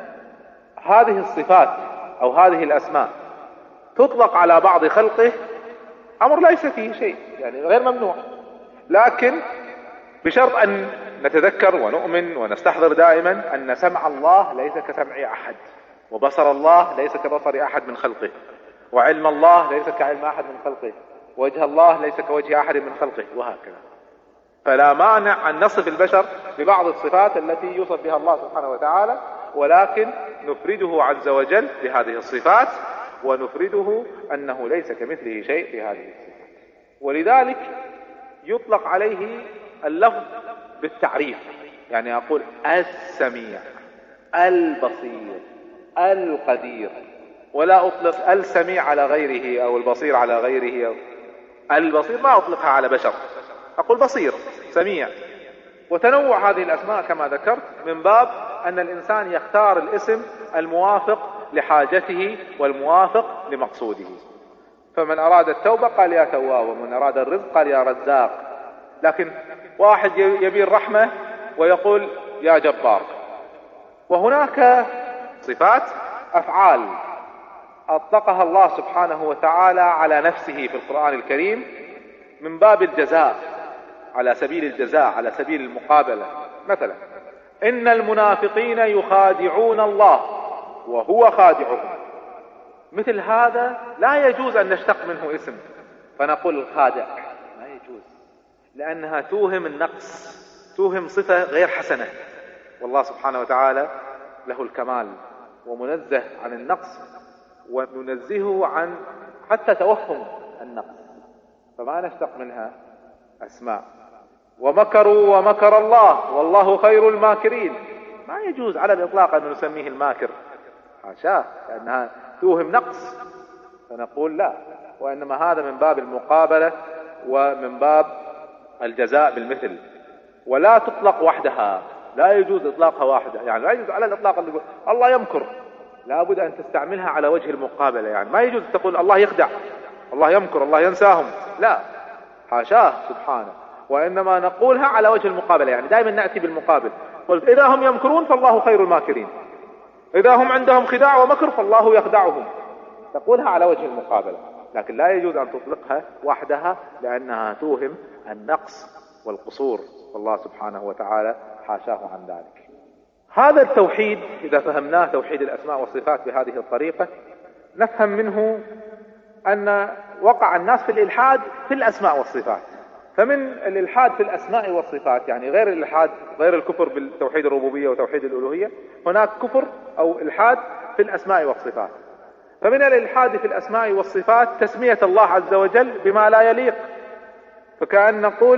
هذه الصفات أو هذه الأسماء تطلق على بعض خلقه أمر ليس فيه شيء، يعني غير ممنوع، لكن بشرط أن نتذكر ونؤمن ونستحضر دائما أن سمع الله ليس كسمع أحد، وبصر الله ليس كبصر أحد من خلقه، وعلم الله ليس كعلم أحد من خلقه، وجه الله ليس كوجه أحد من خلقه، وهكذا. فلا مانع أن نصف البشر ببعض الصفات التي يوصف بها الله سبحانه وتعالى، ولكن نفرده عز وجل بهذه الصفات، ونفرده أنه ليس كمثله شيء في هذه الصفات. ولذلك يطلق عليه اللفظ بالتعريف، يعني أقول السميع، البصير، القدير، ولا أطلق السميع على غيره أو البصير على غيره أو البصير ما أطلقها على بشر، أقول بصير، سميع. وتنوع هذه الأسماء كما ذكرت من باب أن الإنسان يختار الاسم الموافق لحاجته والموافق لمقصوده. فمن أراد التوبة قال يا تواب، ومن أراد الرزق قال يا رزاق. لكن واحد يبي الرحمة ويقول يا جبار. وهناك صفات أفعال أطلقها الله سبحانه وتعالى على نفسه في القرآن الكريم من باب الجزاء، على سبيل الجزاء، على سبيل المقابلة. مثلا إن المنافقين يخادعون الله وهو خادعهم. مثل هذا لا يجوز أن نشتق منه اسم فنقول الخادع، ما يجوز، لأنها توهم النقص، توهم صفة غير حسنة، والله سبحانه وتعالى له الكمال ومنزه عن النقص، وننزهه عن حتى توهم النقص، فما نشتق منها أسماء. ومكروا ومكر الله والله خير الماكرين، ما يجوز على الإطلاق أن نسميه الماكر، حاشاه، لأنها توهم نقص، فنقول لا. وإنما هذا من باب المقابلة ومن باب الجزاء بالمثل، ولا تطلق وحدها، لا يجوز إطلاقها واحدة. يعني لا يجوز على الإطلاق أن يقول الله يمكر، لابد أن تستعملها على وجه المقابلة. يعني ما يجوز تقول الله يخدع، الله يمكر، الله ينساهم، لا، حاشاه سبحانه. وإنما نقولها على وجه المقابلة، يعني دائما نأتي بالمقابل. قلت إذا هم يمكرون فالله خير الماكرين، إذا هم عندهم خداع ومكر فالله يخدعهم، تقولها على وجه المقابلة. لكن لا يجوز أن تطلقها وحدها لأنها توهم النقص والقصور، والله سبحانه وتعالى حاشاه عن ذلك. هذا التوحيد إذا فهمناه، توحيد الأسماء والصفات بهذه الطريقة، نفهم منه أن وقع الناس في الإلحاد في الأسماء والصفات. فمن الإلحاد في الأسماء والصفات، يعني غير الإلحاد، غير الكفر بالتوحيد الربوبية وتوحيد الألوهية، هناك كفر أو إلحاد في الأسماء والصفات. فمن الإلحاد في الأسماء والصفات تسمية الله عز وجل بما لا يليق، فكأن نقول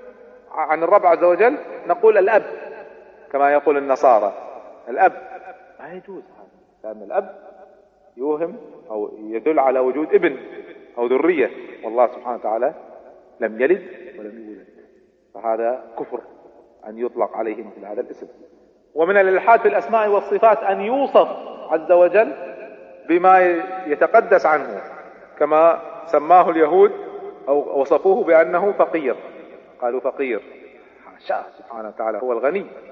عن الرب عز وجل نقول الأب، كما يقول النصارى الأب، ما يجوز هذا، لأن الأب يوهم أو يدل على وجود ابن أو ذرية، والله سبحانه وتعالى لم يلد ولم يولد، فهذا كفر أن يطلق عليه مثل هذا الاسم. ومن الإلحاد في الأسماء والصفات أن يوصف عز وجل بما يتقدس عنه، كما سماه اليهود أو وصفوه بأنه فقير، قالوا فقير، حاشاه سبحانه وتعالى هو الغني،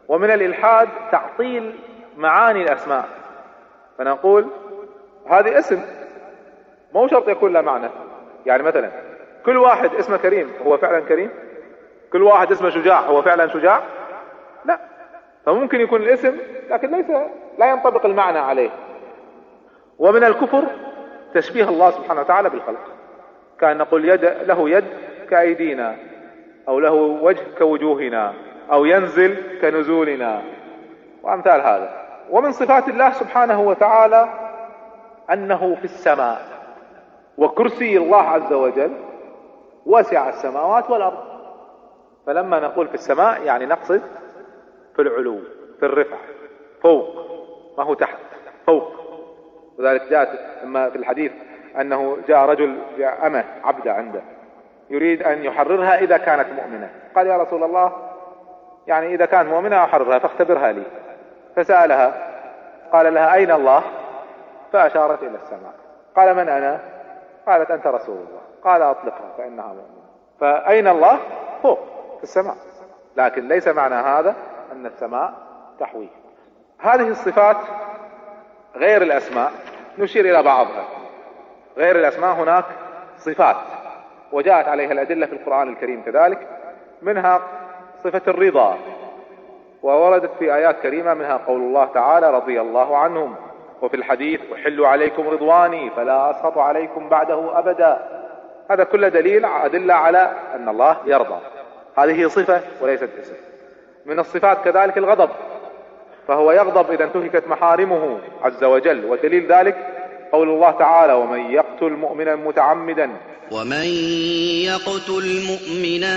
ومن الإلحاد تعطيل معاني الأسماء، فنقول هذه اسم مو شرط يكون له معنى. يعني مثلا كل واحد اسمه كريم هو فعلا كريم؟ كل واحد اسمه شجاع هو فعلا شجاع؟ لا. فممكن يكون الاسم لكن لا ينطبق المعنى عليه. ومن الكفر تشبيه الله سبحانه وتعالى بالخلق، كان نقول له يد كأيدينا، أو له وجه كوجوهنا، أو ينزل كنزولنا، وأمثال هذا. ومن صفات الله سبحانه وتعالى أنه في السماء، وكرسي الله عز وجل وسع السماوات والأرض. فلما نقول في السماء يعني نقصد في العلو، في الرفع، فوق، ما هو تحت، فوق. وذلك جاءت اما في الحديث انه جاء رجل امه عبده عنده يريد ان يحررها اذا كانت مؤمنة، قال يا رسول الله يعني اذا كانت مؤمنة احررها فاختبرها لي. فسألها قال لها اين الله؟ فاشارت الى السماء. قال من انا؟ قالت انت رسول الله. قال اطلقها فانها مؤمنة. فاين الله؟ فوق في السماء، لكن ليس معنى هذا ان السماء تحويه. هذه الصفات غير الاسماء نشير الى بعضها. غير الاسماء هناك صفات وجاءت عليها الادلة في القرآن الكريم كذلك، منها صفة الرضا، ووردت في ايات كريمة، منها قول الله تعالى رضي الله عنهم، وفي الحديث احل عليكم رضواني فلا اسخط عليكم بعده ابدا. هذا كله أدلة على ان الله يرضى. هذه صفة وليست اسم. من الصفات كذلك الغضب، فهو يغضب اذا انتهكت محارمه عز وجل، ودليل ذلك قول الله تعالى ومن يقتل مؤمنا متعمدا ومن يقتل مؤمنا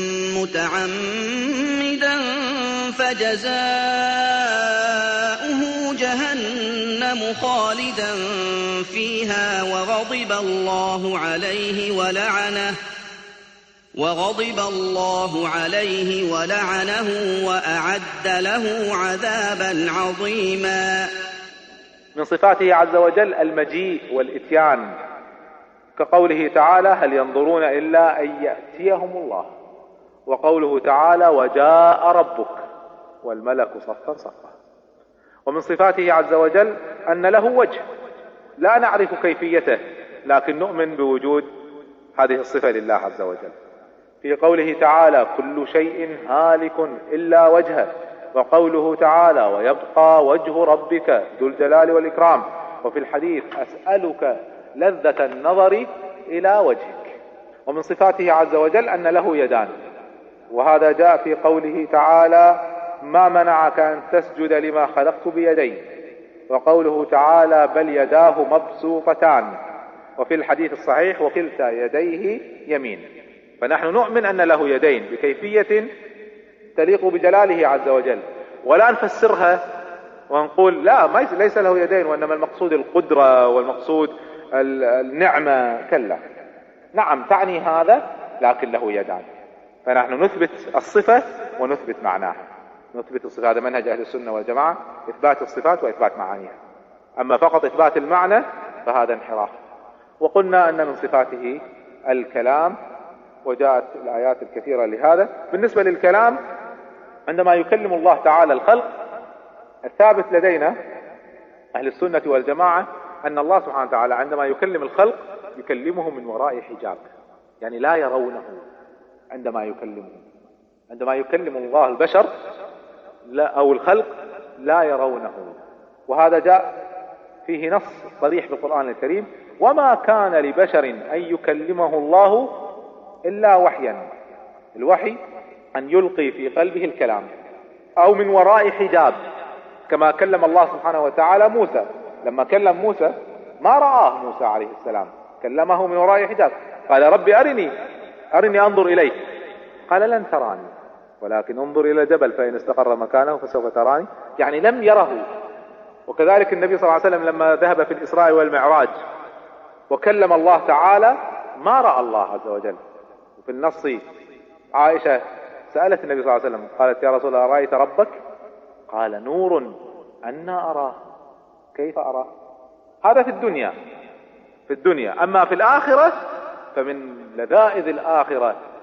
متعمدا فجزاؤه جهنم خالدا فيها وغضب الله عليه ولعنه وأعد له عذابا عظيما. من صفاته عز وجل المجيء والإتيان، كقوله تعالى هل ينظرون إلا أن يأتيهم الله، وقوله تعالى وجاء ربك والملك صفا صفا. ومن صفاته عز وجل أن له وجه لا نعرف كيفيته، لكن نؤمن بوجود هذه الصفة لله عز وجل. في قوله تعالى كل شيء هالك إلا وجهه، وقوله تعالى ويبقى وجه ربك ذو الجلال والإكرام. وفي الحديث أسألك لذة النظر إلى وجهك. ومن صفاته عز وجل أن له يدان، وهذا جاء في قوله تعالى ما منعك أن تسجد لما خلقت بيدي، وقوله تعالى بل يداه مبسوطتان، وفي الحديث الصحيح وكلتا يديه يمين. فنحن نؤمن أن له يدين بكيفية تليق بجلاله عز وجل، ولا نفسرها ونقول لا ليس له يدين وإنما المقصود القدرة والمقصود النعمة. كلا، نعم تعني هذا لكن له يدان. فنحن نثبت الصفة ونثبت معناها، نثبت الصفة. هذا منهج أهل السنة والجماعة، إثبات الصفات وإثبات معانيها. أما فقط إثبات المعنى فهذا انحراف. وقلنا أن من صفاته الكلام، وجاءت الآيات الكثيرة لهذا. بالنسبة للكلام عندما يكلم الله تعالى الخلق، الثابت لدينا أهل السنة والجماعة أن الله سبحانه وتعالى عندما يكلم الخلق يكلمه من وراء حجاب، يعني لا يرونه عندما يكلمه. عندما يكلم الله البشر أو الخلق لا يرونه، وهذا جاء فيه نص صريح في القرآن الكريم وما كان لبشر أن يكلمه الله إلا وحيا. الوحي أن يلقي في قلبه الكلام أو من وراء حجاب، كما كلم الله سبحانه وتعالى موسى. لما كلم موسى ما رآه موسى عليه السلام، كلمه من وراء حجاب. قال ربي أرني أنظر إليك. قال لن تراني ولكن انظر إلى الجبل فإن استقر مكانه فسوف تراني، يعني لم يره. وكذلك النبي صلى الله عليه وسلم لما ذهب في الإسراء والمعراج وكلم الله تعالى ما رأى الله عز وجل. وفي النص عائشة سألت النبي صلى الله عليه وسلم قالت يا رسول الله رأيت ربك؟ قال نور أنا أراه، كيف أراه؟ هذا في الدنيا. أما في الآخرة فمن لذائذ الآخرة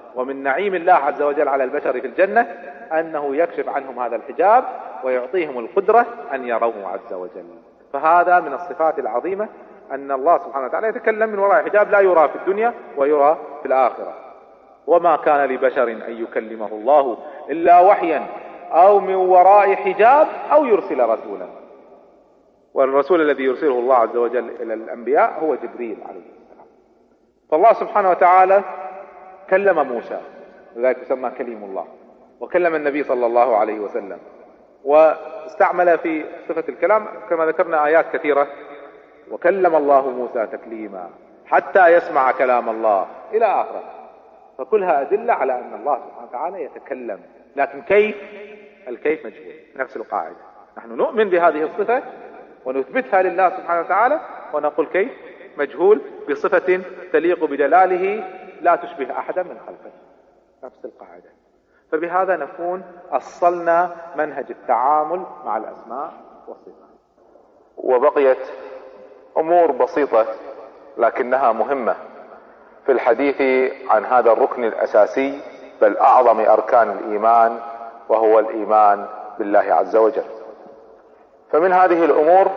ومن نعيم الله عز وجل على البشر في الجنة أنه يكشف عنهم هذا الحجاب ويعطيهم القدرة أن يروه عز وجل. فهذا من الصفات العظيمة أن الله سبحانه وتعالى يتكلم من وراء حجاب لا يرى في الدنيا ويرى في الآخرة. وما كان لبشر أن يكلمه الله إلا وحيا أو من وراء حجاب أو يرسل رسولا. والرسول الذي يرسله الله عز وجل إلى الأنبياء هو جبريل عليه السلام. فالله سبحانه وتعالى كلم موسى، لذلك يسمى كليم الله، وكلم النبي صلى الله عليه وسلم، واستعمل في صفة الكلام كما ذكرنا آيات كثيرة. وكلم الله موسى تكليما حتى يسمع كلام الله إلى آخره. فكلها أدلة على أن الله سبحانه وتعالى يتكلم، لكن كيف؟ الكيف مجهول. نفس القاعدة، نحن نؤمن بهذه الصفة ونثبتها لله سبحانه وتعالى، ونقول كيف مجهول بصفة تليق بدلاله لا تشبه أحدا من خلقه. نفس القاعدة. فبهذا نكون أصلنا منهج التعامل مع الأسماء والصفات. وبقيت أمور بسيطة لكنها مهمة في الحديث عن هذا الركن الأساسي بل أعظم أركان الإيمان، وهو الإيمان بالله عز وجل. فمن هذه الأمور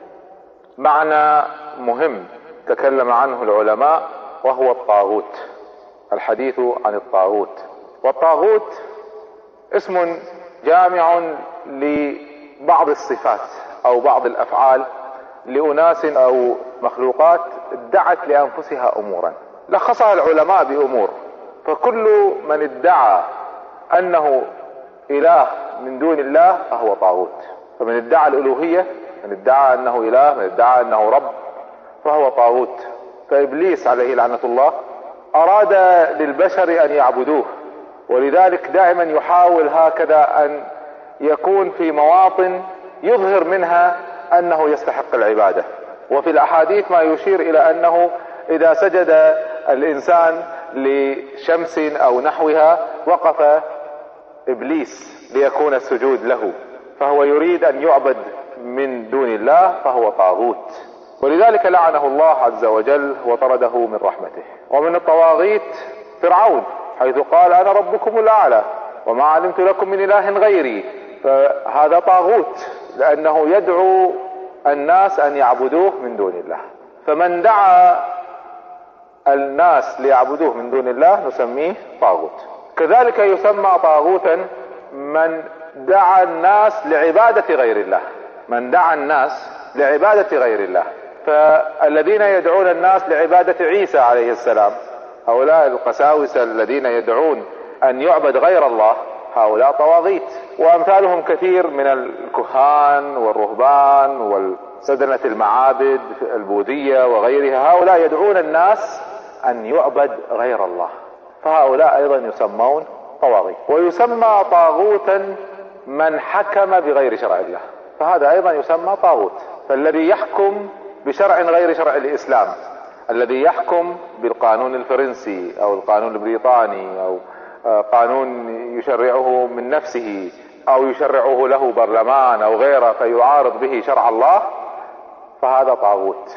معنى مهم تكلم عنه العلماء، وهو الطاغوت. الحديث عن الطاغوت. والطاغوت اسم جامع لبعض الصفات أو بعض الأفعال لأناس أو مخلوقات ادعت لأنفسها أمورا، لخصها العلماء بأمور. فكل من ادعى أنه إله من دون الله فهو طاغوت. فمن ادعى الألوهية، من ادعى أنه إله، من ادعى أنه رب، فهو طاغوت. فإبليس عليه لعنة الله أراد للبشر أن يعبدوه، ولذلك دائما يحاول هكذا أن يكون في مواطن يظهر منها أنه يستحق العبادة. وفي الأحاديث ما يشير إلى أنه إذا سجد الإنسان لشمس أو نحوها وقف إبليس ليكون السجود له، فهو يريد أن يعبد من دون الله، فهو طاغوت. ولذلك لعنه الله عز وجل وطرده من رحمته. ومن الطواغيت فرعون، حيث قال أنا ربكم الأعلى وما علمت لكم من إله غيري. فهذا طاغوت لأنه يدعو الناس أن يعبدوه من دون الله. فمن دعا الناس ليعبدوه من دون الله نسميه طاغوت. كذلك يسمى طاغوتا من دعا الناس لعبادة غير الله. من دعا الناس لعبادة غير الله. فالذين يدعون الناس لعبادة عيسى عليه السلام، هؤلاء القساوسة الذين يدعون أن يعبد غير الله، هؤلاء طواغيت. وأمثالهم كثير من الكهان والرهبان والسدنة المعابد البوذية وغيرها، هؤلاء يدعون الناس أن يعبد غير الله، فهؤلاء أيضا يسمون طواغيت. ويسمى طاغوتا من حكم بغير شرع الله، فهذا أيضا يسمى طاغوت. فالذي يحكم بشرع غير شرع الإسلام، الذي يحكم بالقانون الفرنسي أو القانون البريطاني أو قانون يشرعه من نفسه أو يشرعه له برلمان أو غيره فيعارض به شرع الله، فهذا طاغوت.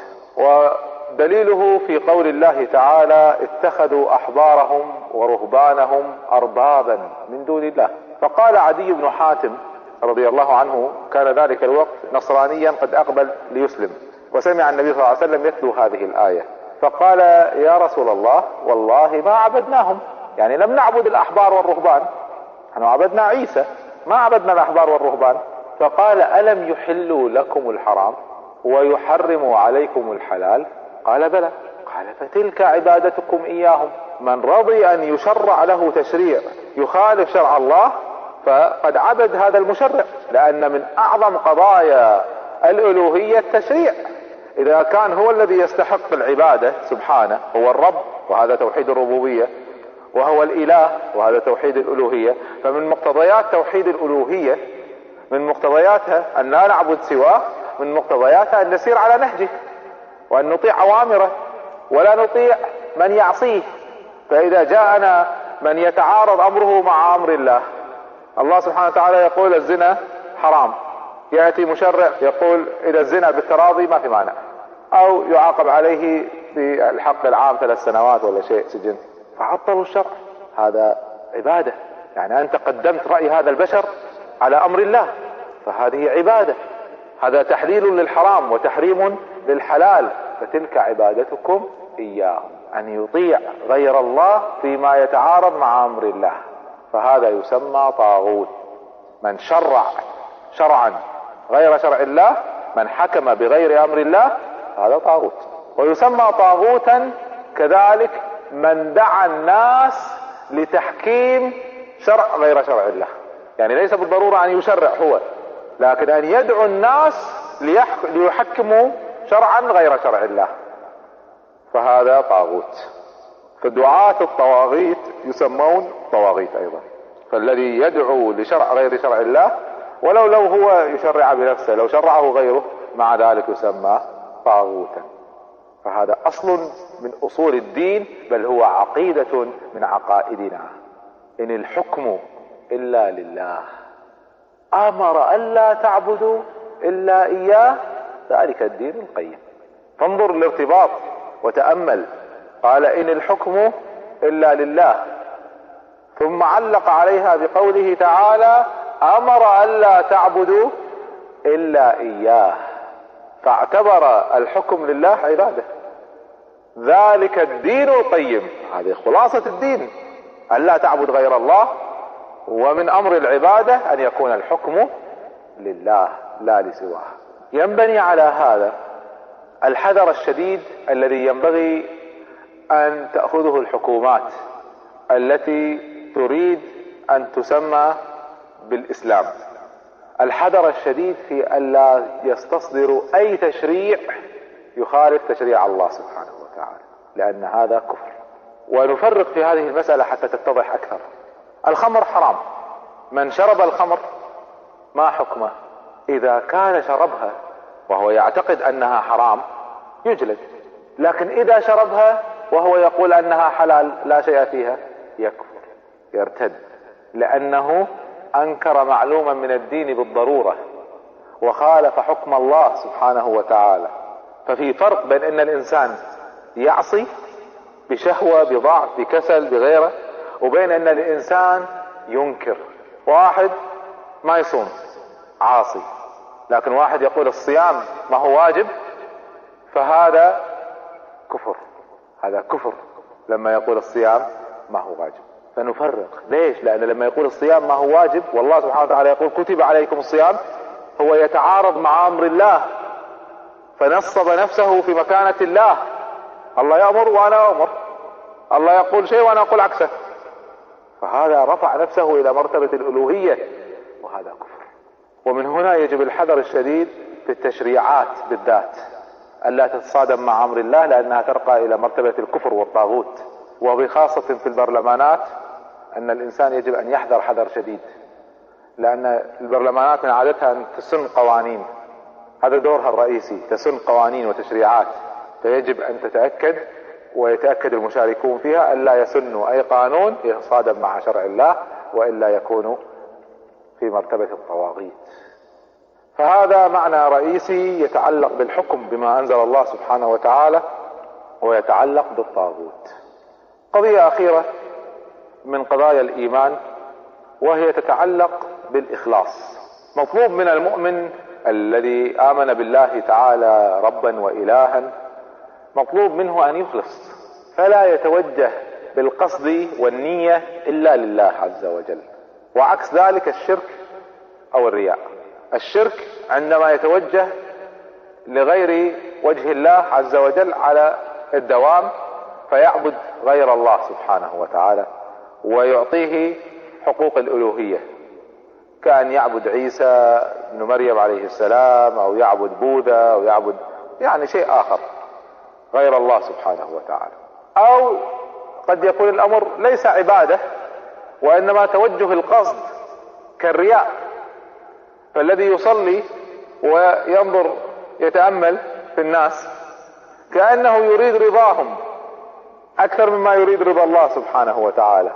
ودليله في قول الله تعالى اتخذوا أحبارهم ورهبانهم أربابا من دون الله. فقال عدي بن حاتم رضي الله عنه، كان ذلك الوقت نصرانيا قد أقبل ليسلم، وسمع النبي صلى الله عليه وسلم يتلو هذه الآية، فقال يا رسول الله والله ما عبدناهم، يعني لم نعبد الأحبار والرهبان، نحن عبدنا عيسى ما عبدنا الأحبار والرهبان. فقال ألم يحلوا لكم الحرام ويحرموا عليكم الحلال؟ قال بلى. قال فتلك عبادتكم إياهم. من رضي أن يشرع له تشريع يخالف شرع الله فقد عبد هذا المشرع، لأن من أعظم قضايا الألوهية التشريع. إذا كان هو الذي يستحق العبادة سبحانه، هو الرب وهذا توحيد الربوبية، وهو الإله وهذا توحيد الألوهية، فمن مقتضيات توحيد الألوهية من مقتضياتها أن لا نعبد سواه، من مقتضياتها أن نسير على نهجه وأن نطيع أوامره ولا نطيع من يعصيه. فإذا جاءنا من يتعارض أمره مع أمر الله، الله سبحانه وتعالى يقول الزنا حرام، يأتي مشرع يقول إذا الزنا بالتراضي ما في مانع، أو يعاقب عليه بالحق العام 3 سنوات ولا شيء سجن، فعطلوا الشرع. هذا عبادة، يعني أنت قدمت رأي هذا البشر على أمر الله، فهذه عبادة. هذا تحليل للحرام وتحريم للحلال، فتلك عبادتكم إياهم، أن يطيع غير الله فيما يتعارض مع أمر الله، فهذا يسمى طاغوت. من شرع شرعا غير شرع الله، من حكم بغير أمر الله، هذا طاغوت. ويسمى طاغوتا كذلك من دعا الناس لتحكيم شرع غير شرع الله، يعني ليس بالضرورة أن يشرع هو، لكن أن يدعو الناس ليحكموا شرعا غير شرع الله، فهذا طاغوت. فدعاة الطواغيت يسمون طواغيت أيضا. فالذي يدعو لشرع غير شرع الله، ولو هو يشرع بنفسه، لو شرعه غيره، مع ذلك يسمى طاغوتا. فهذا أصل من أصول الدين، بل هو عقيدة من عقائدنا. إن الحكم إلا لله، أمر ألا تعبدوا إلا إياه، ذلك الدين القيم. فانظر الارتباط وتأمل، قال إن الحكم إلا لله، ثم علق عليها بقوله تعالى أمر ألا تعبدوا إلا إياه، فاعتبر الحكم لله عبادة. ذلك الدين القيم، هذه خلاصة الدين، ألا تعبد غير الله، ومن أمر العبادة أن يكون الحكم لله لا لسواه. ينبني على هذا الحذر الشديد الذي ينبغي أن تأخذه الحكومات التي تريد أن تسمى بالإسلام. الحذر الشديد في ألا يستصدروا أي تشريع يخالف تشريع الله سبحانه وتعالى، لأن هذا كفر. ونفرق في هذه المسألة حتى تتضح أكثر. الخمر حرام، من شرب الخمر ما حكمه؟ إذا كان شربها وهو يعتقد أنها حرام يجلد، لكن إذا شربها وهو يقول أنها حلال لا شيء فيها يكفر، يرتد، لأنه أنكر معلوما من الدين بالضرورة وخالف حكم الله سبحانه وتعالى. ففي فرق بين أن الإنسان يعصي بشهوة، بضعف، بكسل، بغيره، وبين أن الإنسان ينكر. واحد ما يصوم عاصي، لكن واحد يقول الصيام ما هو واجب، فهذا كفر. هذا كفر لما يقول الصيام ما هو واجب. فنفرق. ليش؟ لأن لما يقول الصيام ما هو واجب، والله سبحانه وتعالى يقول كتب عليكم الصيام، هو يتعارض مع أمر الله، فنصب نفسه في مكانة الله. الله يأمر وأنا أمر، الله يقول شيء وأنا أقول عكسه، فهذا رفع نفسه إلى مرتبة الألوهية، وهذا كفر. ومن هنا يجب الحذر الشديد في التشريعات بالذات، ألا تتصادم مع أمر الله، لأنها ترقى إلى مرتبة الكفر والطاغوت. وبخاصة في البرلمانات أن الإنسان يجب أن يحذر حذر شديد، لأن البرلمانات من عادتها أن تسن قوانين، هذا دورها الرئيسي، تسن قوانين وتشريعات، فيجب أن تتأكد ويتأكد المشاركون فيها ألا يسنوا أي قانون يتصادم مع شرع الله، وإلا يكونوا في مرتبة الطواغيت. فهذا معنى رئيسي يتعلق بالحكم بما أنزل الله سبحانه وتعالى، ويتعلق بالطاغوت. قضية أخيرة من قضايا الإيمان، وهي تتعلق بالإخلاص. مطلوب من المؤمن الذي آمن بالله تعالى ربا وإلها، مطلوب منه أن يخلص، فلا يتوجه بالقصد والنية إلا لله عز وجل. وعكس ذلك الشرك أو الرياء. الشرك عندما يتوجه لغير وجه الله عز وجل على الدوام، فيعبد غير الله سبحانه وتعالى ويعطيه حقوق الألوهية، كأن يعبد عيسى بن مريم عليه السلام، أو يعبد بوذا، أو يعبد يعني شيء آخر غير الله سبحانه وتعالى. أو قد يكون الأمر ليس عبادة، وإنما توجه القصد كالرياء. فالذي يصلي وينظر يتأمل في الناس كأنه يريد رضاهم أكثر مما يريد رضا الله سبحانه وتعالى،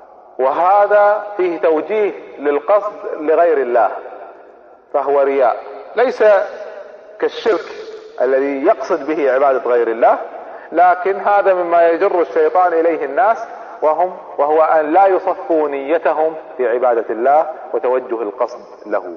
وهذا فيه توجيه للقصد لغير الله، فهو رياء، ليس كالشرك الذي يقصد به عبادة غير الله، لكن هذا مما يجر الشيطان إليه الناس، وهو أن لا يصفوا نيتهم في عبادة الله وتوجه القصد له،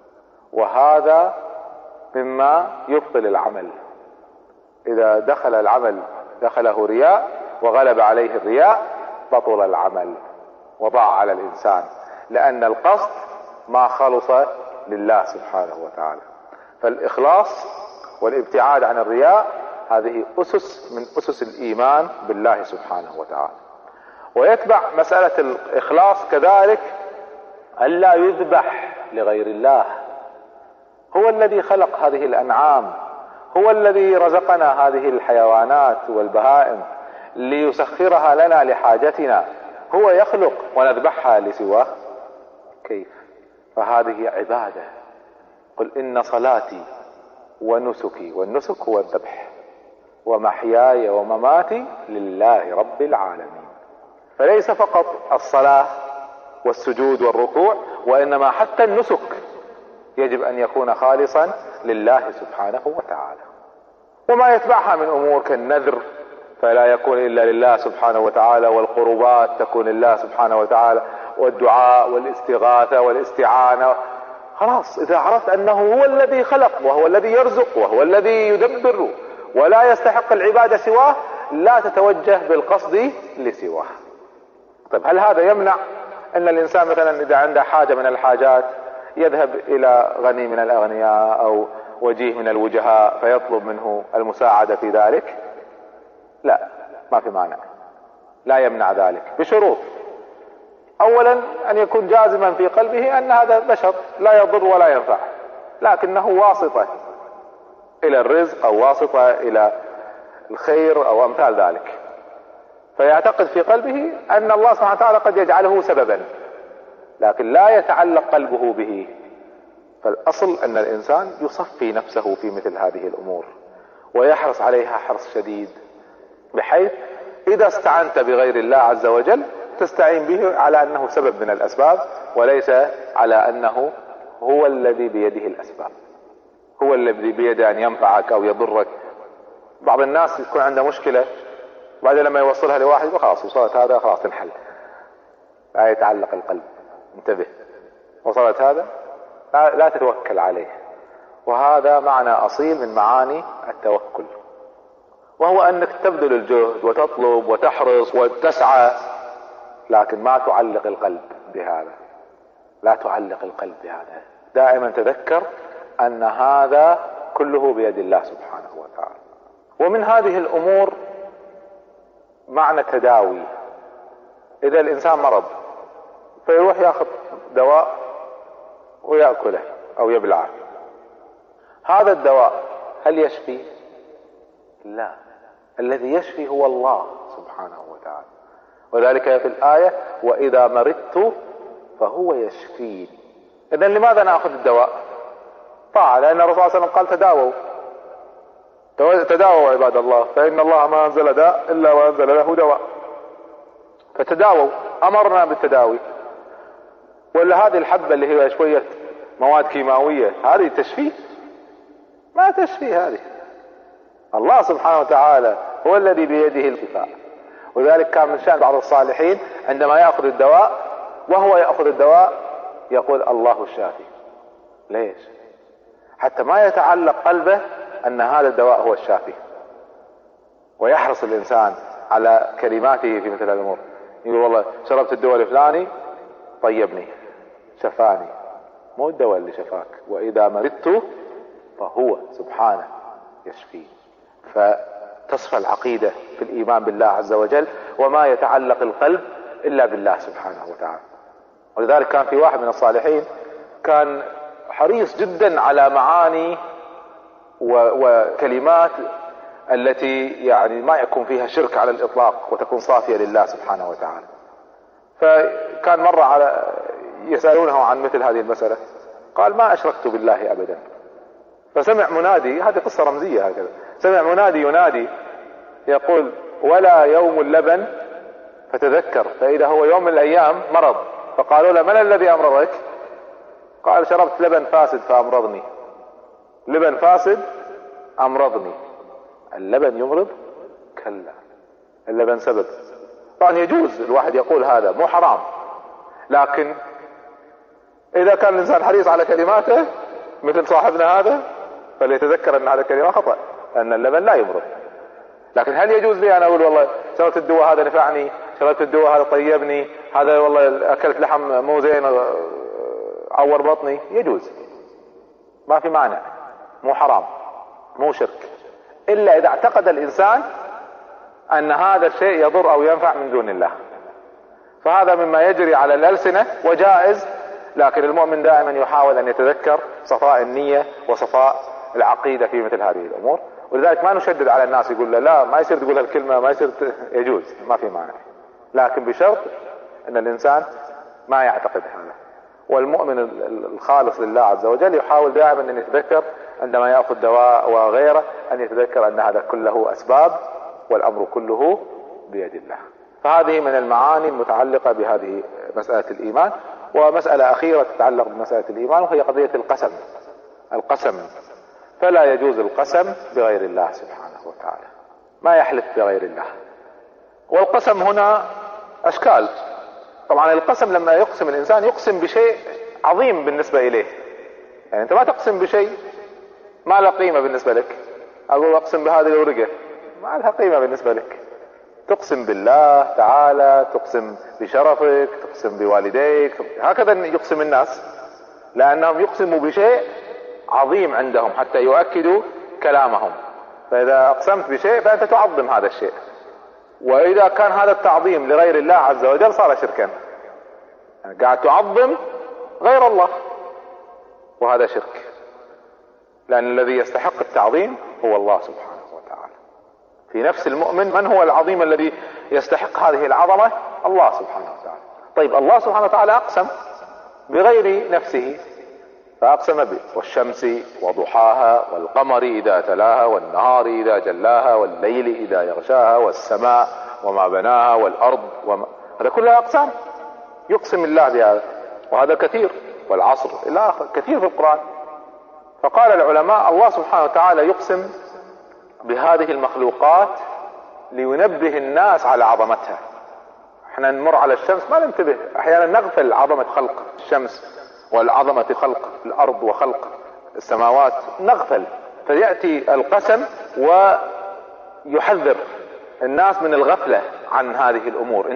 وهذا مما يبطل العمل. إذا دخل العمل دخله رياء وغلب عليه الرياء بطل العمل وضاع على الإنسان، لأن القصد ما خلص لله سبحانه وتعالى. فالإخلاص والابتعاد عن الرياء هذه أسس من أسس الإيمان بالله سبحانه وتعالى. ويتبع مسألة الإخلاص كذلك ألا يذبح لغير الله. هو الذي خلق هذه الأنعام، هو الذي رزقنا هذه الحيوانات والبهائم ليسخرها لنا لحاجتنا، هو يخلق ونذبحها لسواه؟ كيف؟ فهذه عبادة. قل إن صلاتي ونسكي، والنسك هو الذبح، ومحياي ومماتي لله رب العالمين. فليس فقط الصلاة والسجود والركوع، وإنما حتى النسك يجب أن يكون خالصا لله سبحانه وتعالى. وما يتبعها من أمور كالنذر فلا يكون إلا لله سبحانه وتعالى، والقربات تكون لله سبحانه وتعالى، والدعاء والاستغاثة والاستعانة. خلاص إذا عرفت أنه هو الذي خلق وهو الذي يرزق وهو الذي يدبر ولا يستحق العبادة سواه، لا تتوجه بالقصد لسواه. طيب هل هذا يمنع أن الإنسان مثلا إذا عنده حاجة من الحاجات يذهب إلى غني من الأغنياء أو وجيه من الوجهاء فيطلب منه المساعدة في ذلك؟ لا، ما في مانع، لا يمنع ذلك بشروط. أولا أن يكون جازما في قلبه أن هذا بشر لا يضر ولا ينفع، لكنه واسطة إلى الرزق أو واسطة إلى الخير أو أمثال ذلك، فيعتقد في قلبه أن الله سبحانه وتعالى قد يجعله سببا، لكن لا يتعلق قلبه به. فالأصل أن الإنسان يصفي نفسه في مثل هذه الأمور ويحرص عليها حرص شديد، بحيث إذا استعنت بغير الله عز وجل تستعين به على أنه سبب من الأسباب، وليس على أنه هو الذي بيده الأسباب، هو الذي بيده أن ينفعك أو يضرك. بعض الناس يكون عنده مشكلة بعد لما يوصلها لواحد خلاص وصلت هذا خلاص تنحل، لا يتعلق القلب. انتبه، وصلت هذا لا تتوكل عليه. وهذا معنى أصيل من معاني التوكل، وهو أنك تبذل الجهد وتطلب وتحرص وتسعى، لكن ما تعلق القلب بهذا، لا تعلق القلب بهذا. دائما تذكر أن هذا كله بيد الله سبحانه وتعالى. ومن هذه الأمور معنى التداوي. إذا الإنسان مرض فيروح يأخذ دواء ويأكله أو يبلعه، هذا الدواء هل يشفي؟ لا، الذي يشفي هو الله سبحانه وتعالى. وذلك في الآية وإذا مرضت فهو يشفين. إذن لماذا نأخذ الدواء؟ طاعة، لأن الرسول صلى الله عليه وسلم قال تداووا عباد الله فإن الله ما أنزل داء إلا وأنزل له دواء. فتداووا، أمرنا بالتداوي. ولا هذه الحبة اللي هي شوية مواد كيماوية هذه تشفي؟ ما تشفي هذه. الله سبحانه وتعالى هو الذي بيده الشفاء. وذلك كان من شأن بعض الصالحين عندما يأخذ الدواء وهو يأخذ الدواء يقول الله الشافي. ليش؟ حتى ما يتعلق قلبه أن هذا الدواء هو الشافي، ويحرص الإنسان على كلماته في مثل هذه الأمور. يقول والله شربت الدواء الفلاني طيبني شفاني، مو الدواء اللي شفاك. وإذا مرضت فهو سبحانه يشفي. فتصفى العقيدة في الإيمان بالله عز وجل، وما يتعلق القلب إلا بالله سبحانه وتعالى. ولذلك كان في واحد من الصالحين كان حريص جدا على معاني وكلمات التي يعني ما يكون فيها شرك على الإطلاق وتكون صافية لله سبحانه وتعالى. فكان مرة يسألونه عن مثل هذه المسألة، قال ما أشركت بالله أبدا. فسمع منادي، هذه قصة رمزية هكذا، سمع منادي ينادي يقول ولا يوم اللبن، فتذكر فإذا هو يوم من الأيام مرض. فقالوا له من الذي أمرضك؟ قال شربت لبن فاسد فأمرضني. لبن فاسد أمرضني. اللبن يمرض؟ كلا، اللبن سبب طبعا يجوز الواحد يقول هذا، مو حرام، لكن اذا كان الانسان حريص على كلماته مثل صاحبنا هذا فليتذكر ان هذا كلمة خطأ، لان اللبن لا يمرض. لكن هل يجوز لي انا اقول والله شربت الدواء هذا نفعني، شربت الدواء هذا طيبني، هذا والله اكلت لحم مو زين عور بطني؟ يجوز، ما في مانع، مو حرام، مو شرك، الا اذا اعتقد الانسان ان هذا الشيء يضر او ينفع من دون الله، فهذا مما يجري على الألسنة وجائز، لكن المؤمن دائما يحاول ان يتذكر صفاء النية وصفاء العقيدة في مثل هذه الامور. ولذلك ما نشدد على الناس يقول لا ما يصير تقول هالكلمة، ما يصير يجوز، ما في مانع، لكن بشرط ان الانسان ما يعتقد هذا. والمؤمن الخالص لله عز وجل يحاول دائما ان يتذكر عندما يأخذ دواء وغيره ان يتذكر ان هذا كله اسباب والامر كله بيد الله. فهذه من المعاني المتعلقة بهذه مسألة الايمان. ومسألة اخيرة تتعلق بمسألة الايمان وهي قضية القسم. فلا يجوز القسم بغير الله سبحانه وتعالى، ما يحلف بغير الله. والقسم هنا اشكال. طبعا القسم لما يقسم الانسان يقسم بشيء عظيم بالنسبة اليه، يعني انت ما تقسم بشيء ما له قيمة بالنسبة لك. اقول اقسم بهذه الورقة، ما لها قيمة بالنسبة لك. تقسم بالله تعالى، تقسم بشرفك، تقسم بوالديك، هكذا يقسم الناس، لانهم يقسموا بشيء عظيم عندهم حتى يؤكدوا كلامهم. فاذا اقسمت بشيء فانت تعظم هذا الشيء، واذا كان هذا التعظيم لغير الله عز وجل صار شركا، يعني قاعد تعظم غير الله، وهذا شرك، لان الذي يستحق التعظيم هو الله سبحانه وتعالى. في نفس المؤمن من هو العظيم الذي يستحق هذه العظمة؟ الله سبحانه وتعالى. طيب الله سبحانه وتعالى اقسم بغير نفسه، فاقسم والشمس وضحاها والقمر اذا تلاها والنهار اذا جلاها والليل اذا يغشاها والسماء وما بناها والارض هذا كلها اقسام يقسم الله بهذا، وهذا كثير. والعصر الى اخر كثير في القرآن. فقال العلماء الله سبحانه وتعالى يقسم بهذه المخلوقات لينبه الناس على عظمتها. احنا نمر على الشمس ما ننتبه، احيانا نغفل عظمة خلق الشمس والعظمة خلق الارض وخلق السماوات، نغفل. فيأتي القسم ويحذر الناس من الغفلة عن هذه الامور.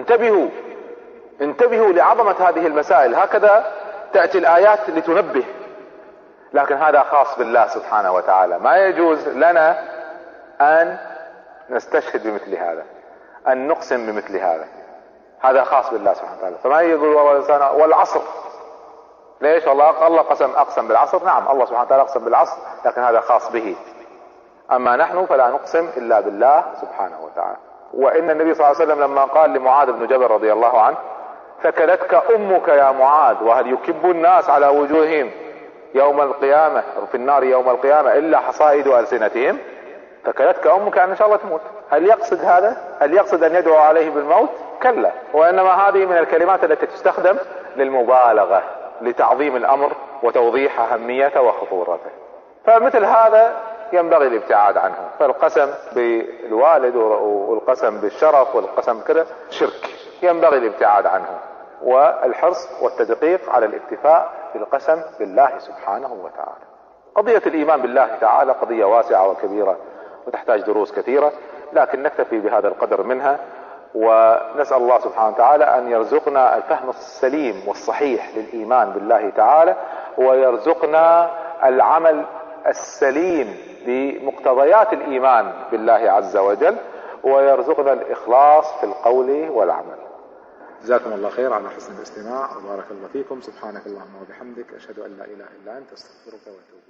انتبهوا لعظمة هذه المسائل. هكذا تأتي الآيات لتنبه، لكن هذا خاص بالله سبحانه وتعالى. ما يجوز لنا ان نستشهد بمثل هذا، ان نقسم بمثل هذا، هذا خاص بالله سبحانه وتعالى. فما يقول والعصر، ليش الله اقسم بالعصر؟ نعم الله سبحانه وتعالى اقسم بالعصر، لكن هذا خاص به. اما نحن فلا نقسم الا بالله سبحانه وتعالى. وان النبي صلى الله عليه وسلم لما قال لمعاذ بن جبل رضي الله عنه ثكلتك امك يا معاذ وهل يكب الناس على وجوههم يوم القيامة في النار يوم القيامة الا حصائد السنتهم، ثكلتك امك يعني ان شاء الله تموت. هل يقصد هذا؟ هل يقصد ان يدعو عليه بالموت؟ كلا، وانما هذه من الكلمات التي تستخدم للمبالغة لتعظيم الامر وتوضيح اهميته وخطورته. فمثل هذا ينبغي الابتعاد عنه. فالقسم بالوالد والقسم بالشرف والقسم كذا شرك، ينبغي الابتعاد عنه، والحرص والتدقيق على الاكتفاء بالقسم بالله سبحانه وتعالى. قضية الايمان بالله تعالى قضية واسعة وكبيرة وتحتاج دروس كثيرة، لكن نكتفي بهذا القدر منها، ونسأل الله سبحانه وتعالى ان يرزقنا الفهم السليم والصحيح للايمان بالله تعالى، ويرزقنا العمل السليم بمقتضيات الايمان بالله عز وجل، ويرزقنا الاخلاص في القول والعمل. جزاكم الله خير على حسن الاستماع، وبارك الله فيكم. سبحانك اللهم وبحمدك، اشهد ان لا اله الا انت، استغفرك واتوب